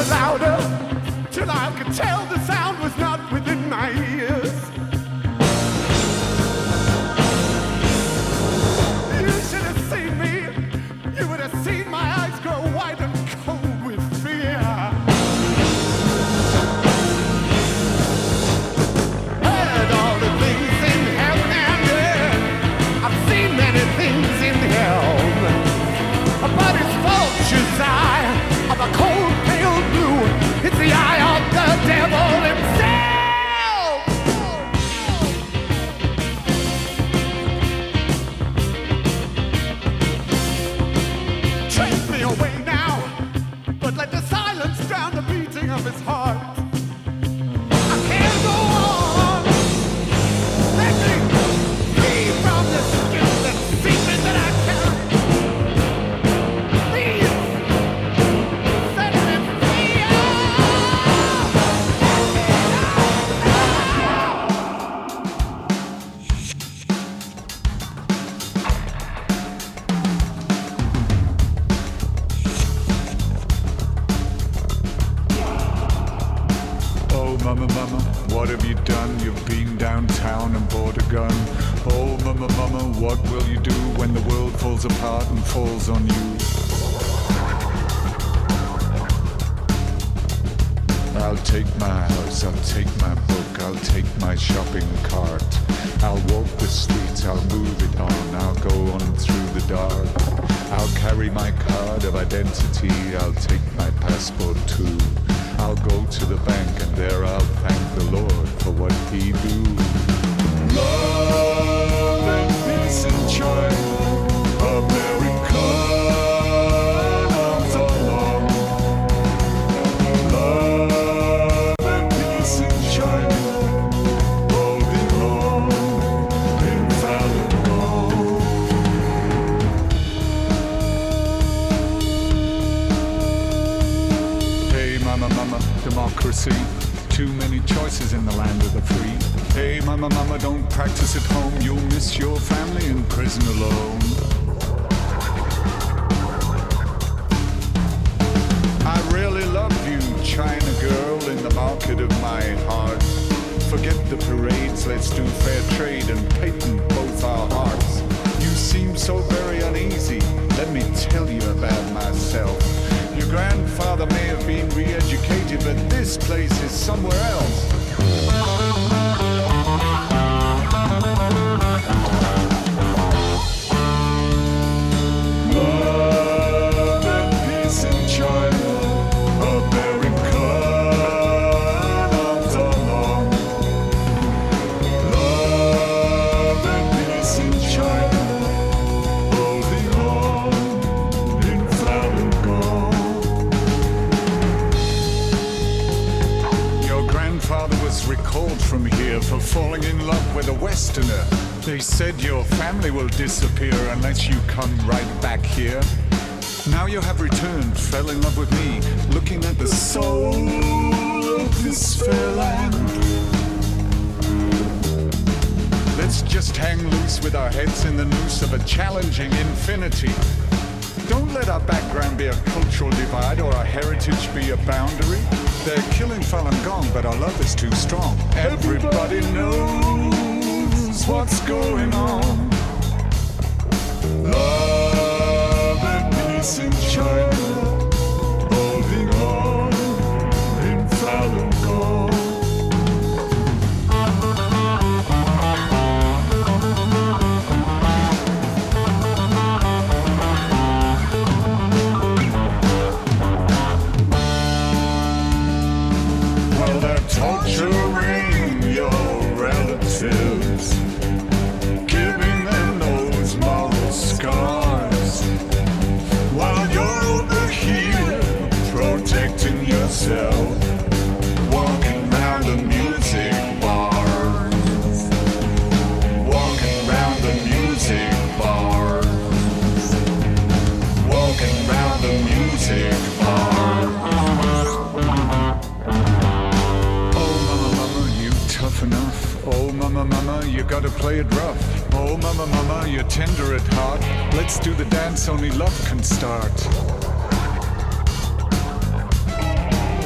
louder, louder, till I could tell the sound was not within my ears. You should have seen me. You would have seen my eyes grow wide and cold with fear. Heard all the things in heaven and earth. I've seen many things in hell, but it's vulture's eye of a cold pale blue. It's the eye of the devil himself. Take me away now, but let the silence drown the beating of his heart. I can't go on. Let me free from the skilled secret that I carry. Please, set me free. Oh, mama, mama, what have you done? You've been downtown and bought a gun. Oh, mama, mama, what will you do when the world falls apart and falls on you? I'll take my house, I'll take my book, I'll take my shopping cart. I'll walk the streets, I'll move it on, I'll go on through the dark. I'll carry my card of identity, I'll take my passport too. I'll go to the bank and there I'll thank the Lord for what he do. Love and peace and joy, America, arms along. Love and peace and joy, holding on in Falun Hey, mama, mama, democracy. Too many choices in the land of the free. Hey, mama, mama, don't practice at home. You'll miss your family in prison alone. I really love you, China girl, in the market of my heart. Forget the parades, let's do fair trade and patent both our hearts. You seem so very uneasy. Let me tell you about myself. Your grandfather may have been re-educated, but this place is somewhere else. Love and peace in China, America, arms along. Love and peace in China, holding on in Falun Gong. Your grandfather was recalled from here for falling in love with a Westerner. They said your family will disappear unless you come right back here. Now you have returned, fell in love with me, looking at the soul of this fair land. Let's just hang loose with our heads in the noose of a challenging infinity. Don't let our background be a cultural divide or our heritage be a boundary. They're killing Falun Gong, but our love is too strong. Everybody knows what's going on. Love and peace in China, holding on in Falun Gong. Well, they're torturing your relatives, giving them those moral scars, while you're over here protecting yourself, walking round the music bars, walking round the music bars, walking round the music bars. Oh, mama, mama, you tough enough. Oh, mama, mama, you gotta play it rough. Oh, mama, mama, you're tender at heart. Let's do the dance only love can start.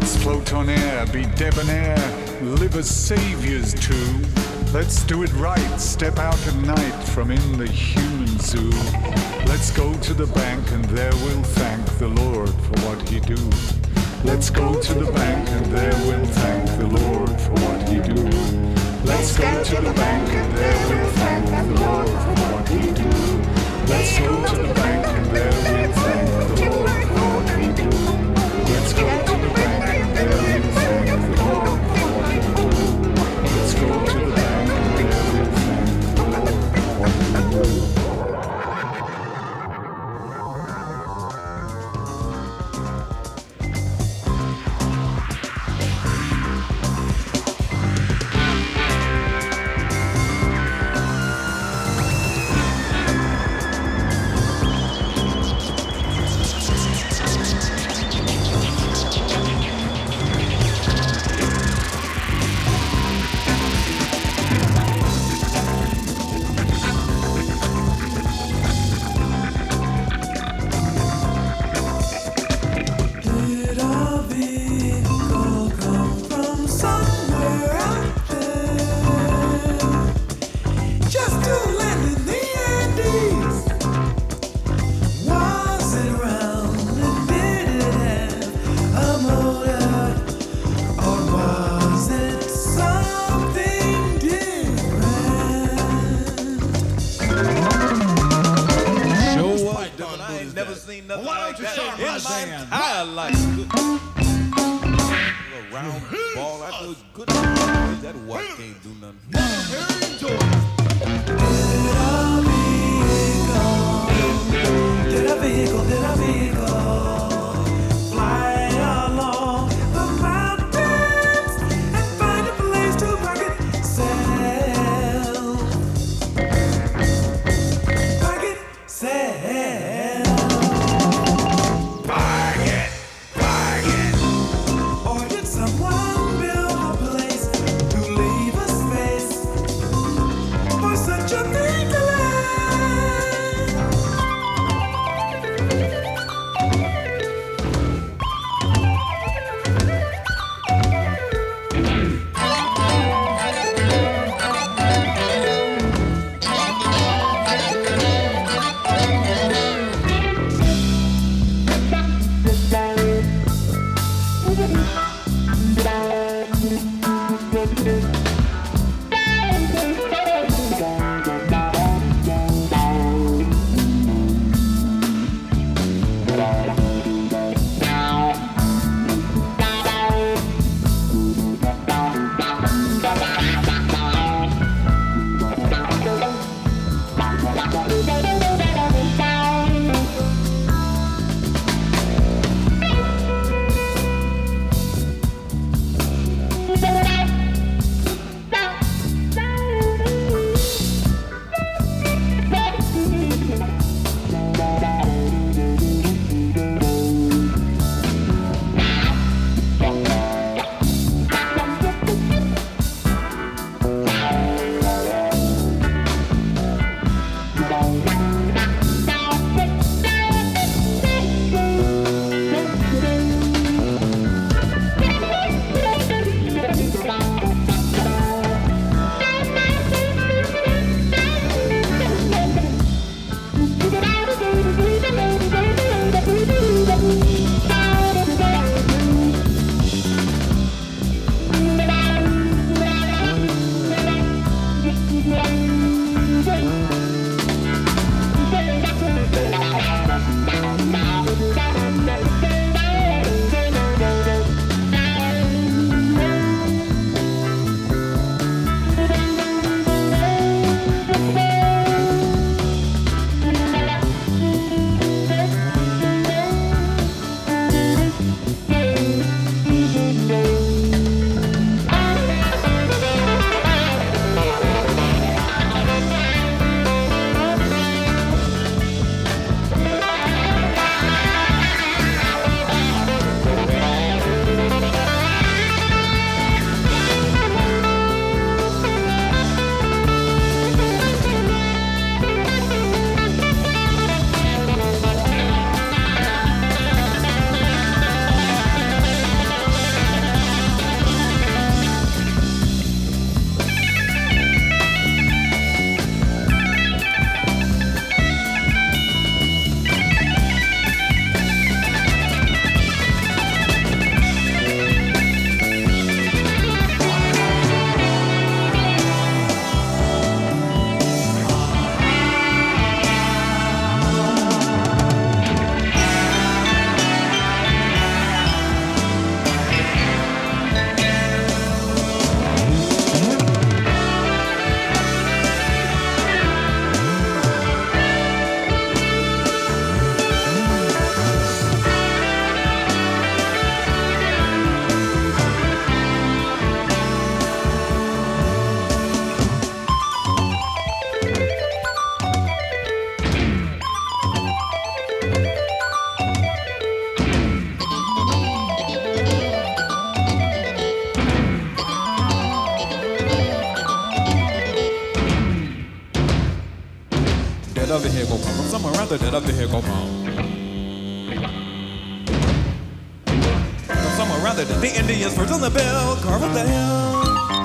Let's float on air, be debonair, live as saviors too. Let's do it right, step out at night from in the human zoo. Let's go to the bank and there we'll thank the Lord for what he do. Let's go to the bank and there we'll thank the Lord for what he do. Let's go to the bank and there we'll thank the Lord for what he do. Let's go to the bank and there we'll thank the Lord for what he do. Let's go to the bank and there we'll thank the Lord for what he do. Let's go to the bank and there we'll thank the Lord for what he do. vehicle come from? Somewhere around there did a vehicle come. From somewhere around there did the Indians first on the bill, carve down.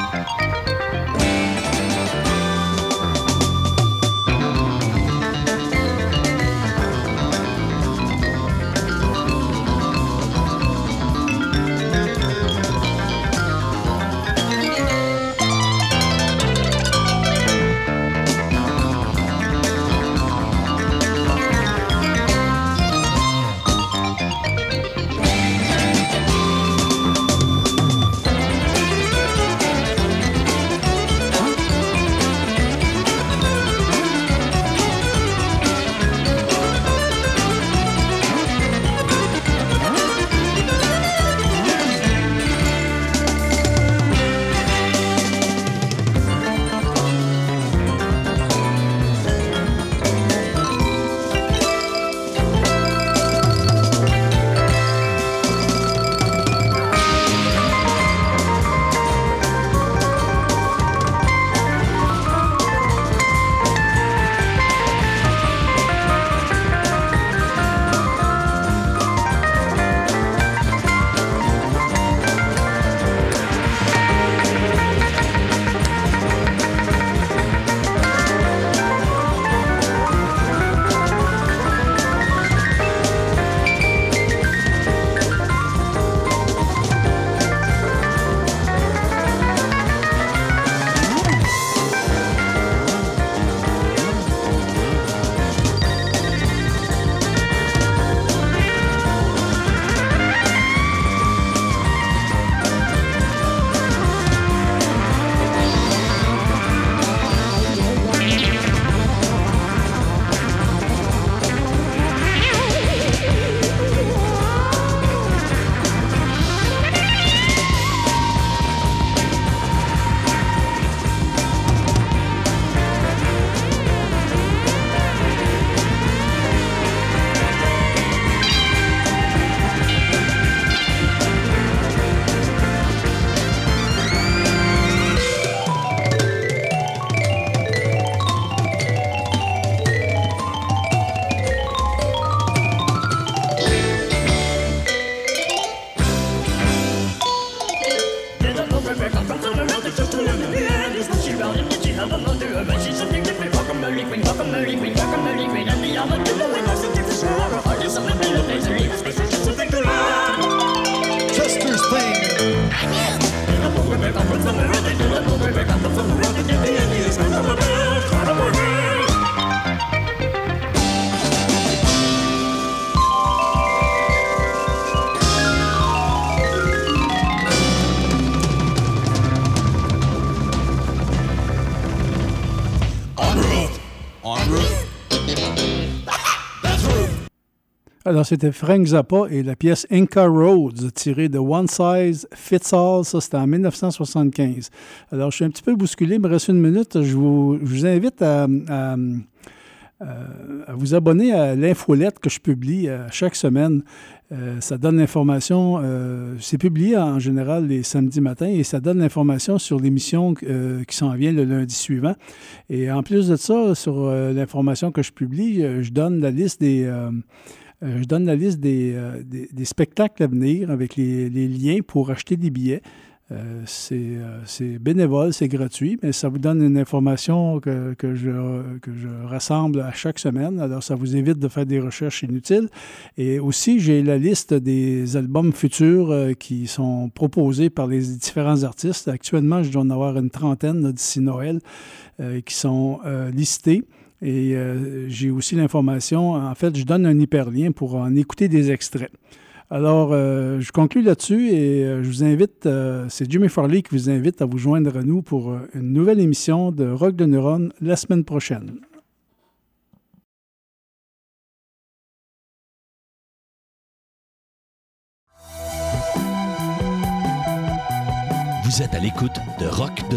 Alors, c'était Frank Zappa et la pièce Inca Roads, tirée de One Size Fits All. Ça, c'était en 1975. Alors, je suis un petit peu bousculé, il me reste une minute. Je vous invite à vous abonner à l'infolette que je publie chaque semaine. Ça donne l'information, c'est publié en général les samedis matins et ça donne l'information sur l'émission qui s'en vient le lundi suivant. Et en plus de ça, sur l'information que je publie, je donne la liste des spectacles à venir avec les liens pour acheter des billets. C'est bénévole, c'est gratuit, mais ça vous donne une information que je rassemble à chaque semaine. Alors, ça vous évite de faire des recherches inutiles. Et aussi, j'ai la liste des albums futurs qui sont proposés par les différents artistes. Actuellement, je dois en avoir une trentaine là, d'ici Noël qui sont listés. Et j'ai aussi l'information. En fait, je donne un hyperlien pour en écouter des extraits. Alors, je conclue là-dessus et je vous invite, c'est Jimmy Farley qui vous invite à vous joindre à nous pour une nouvelle émission de Rock de Neuronne la semaine prochaine. Vous êtes à l'écoute de Rock de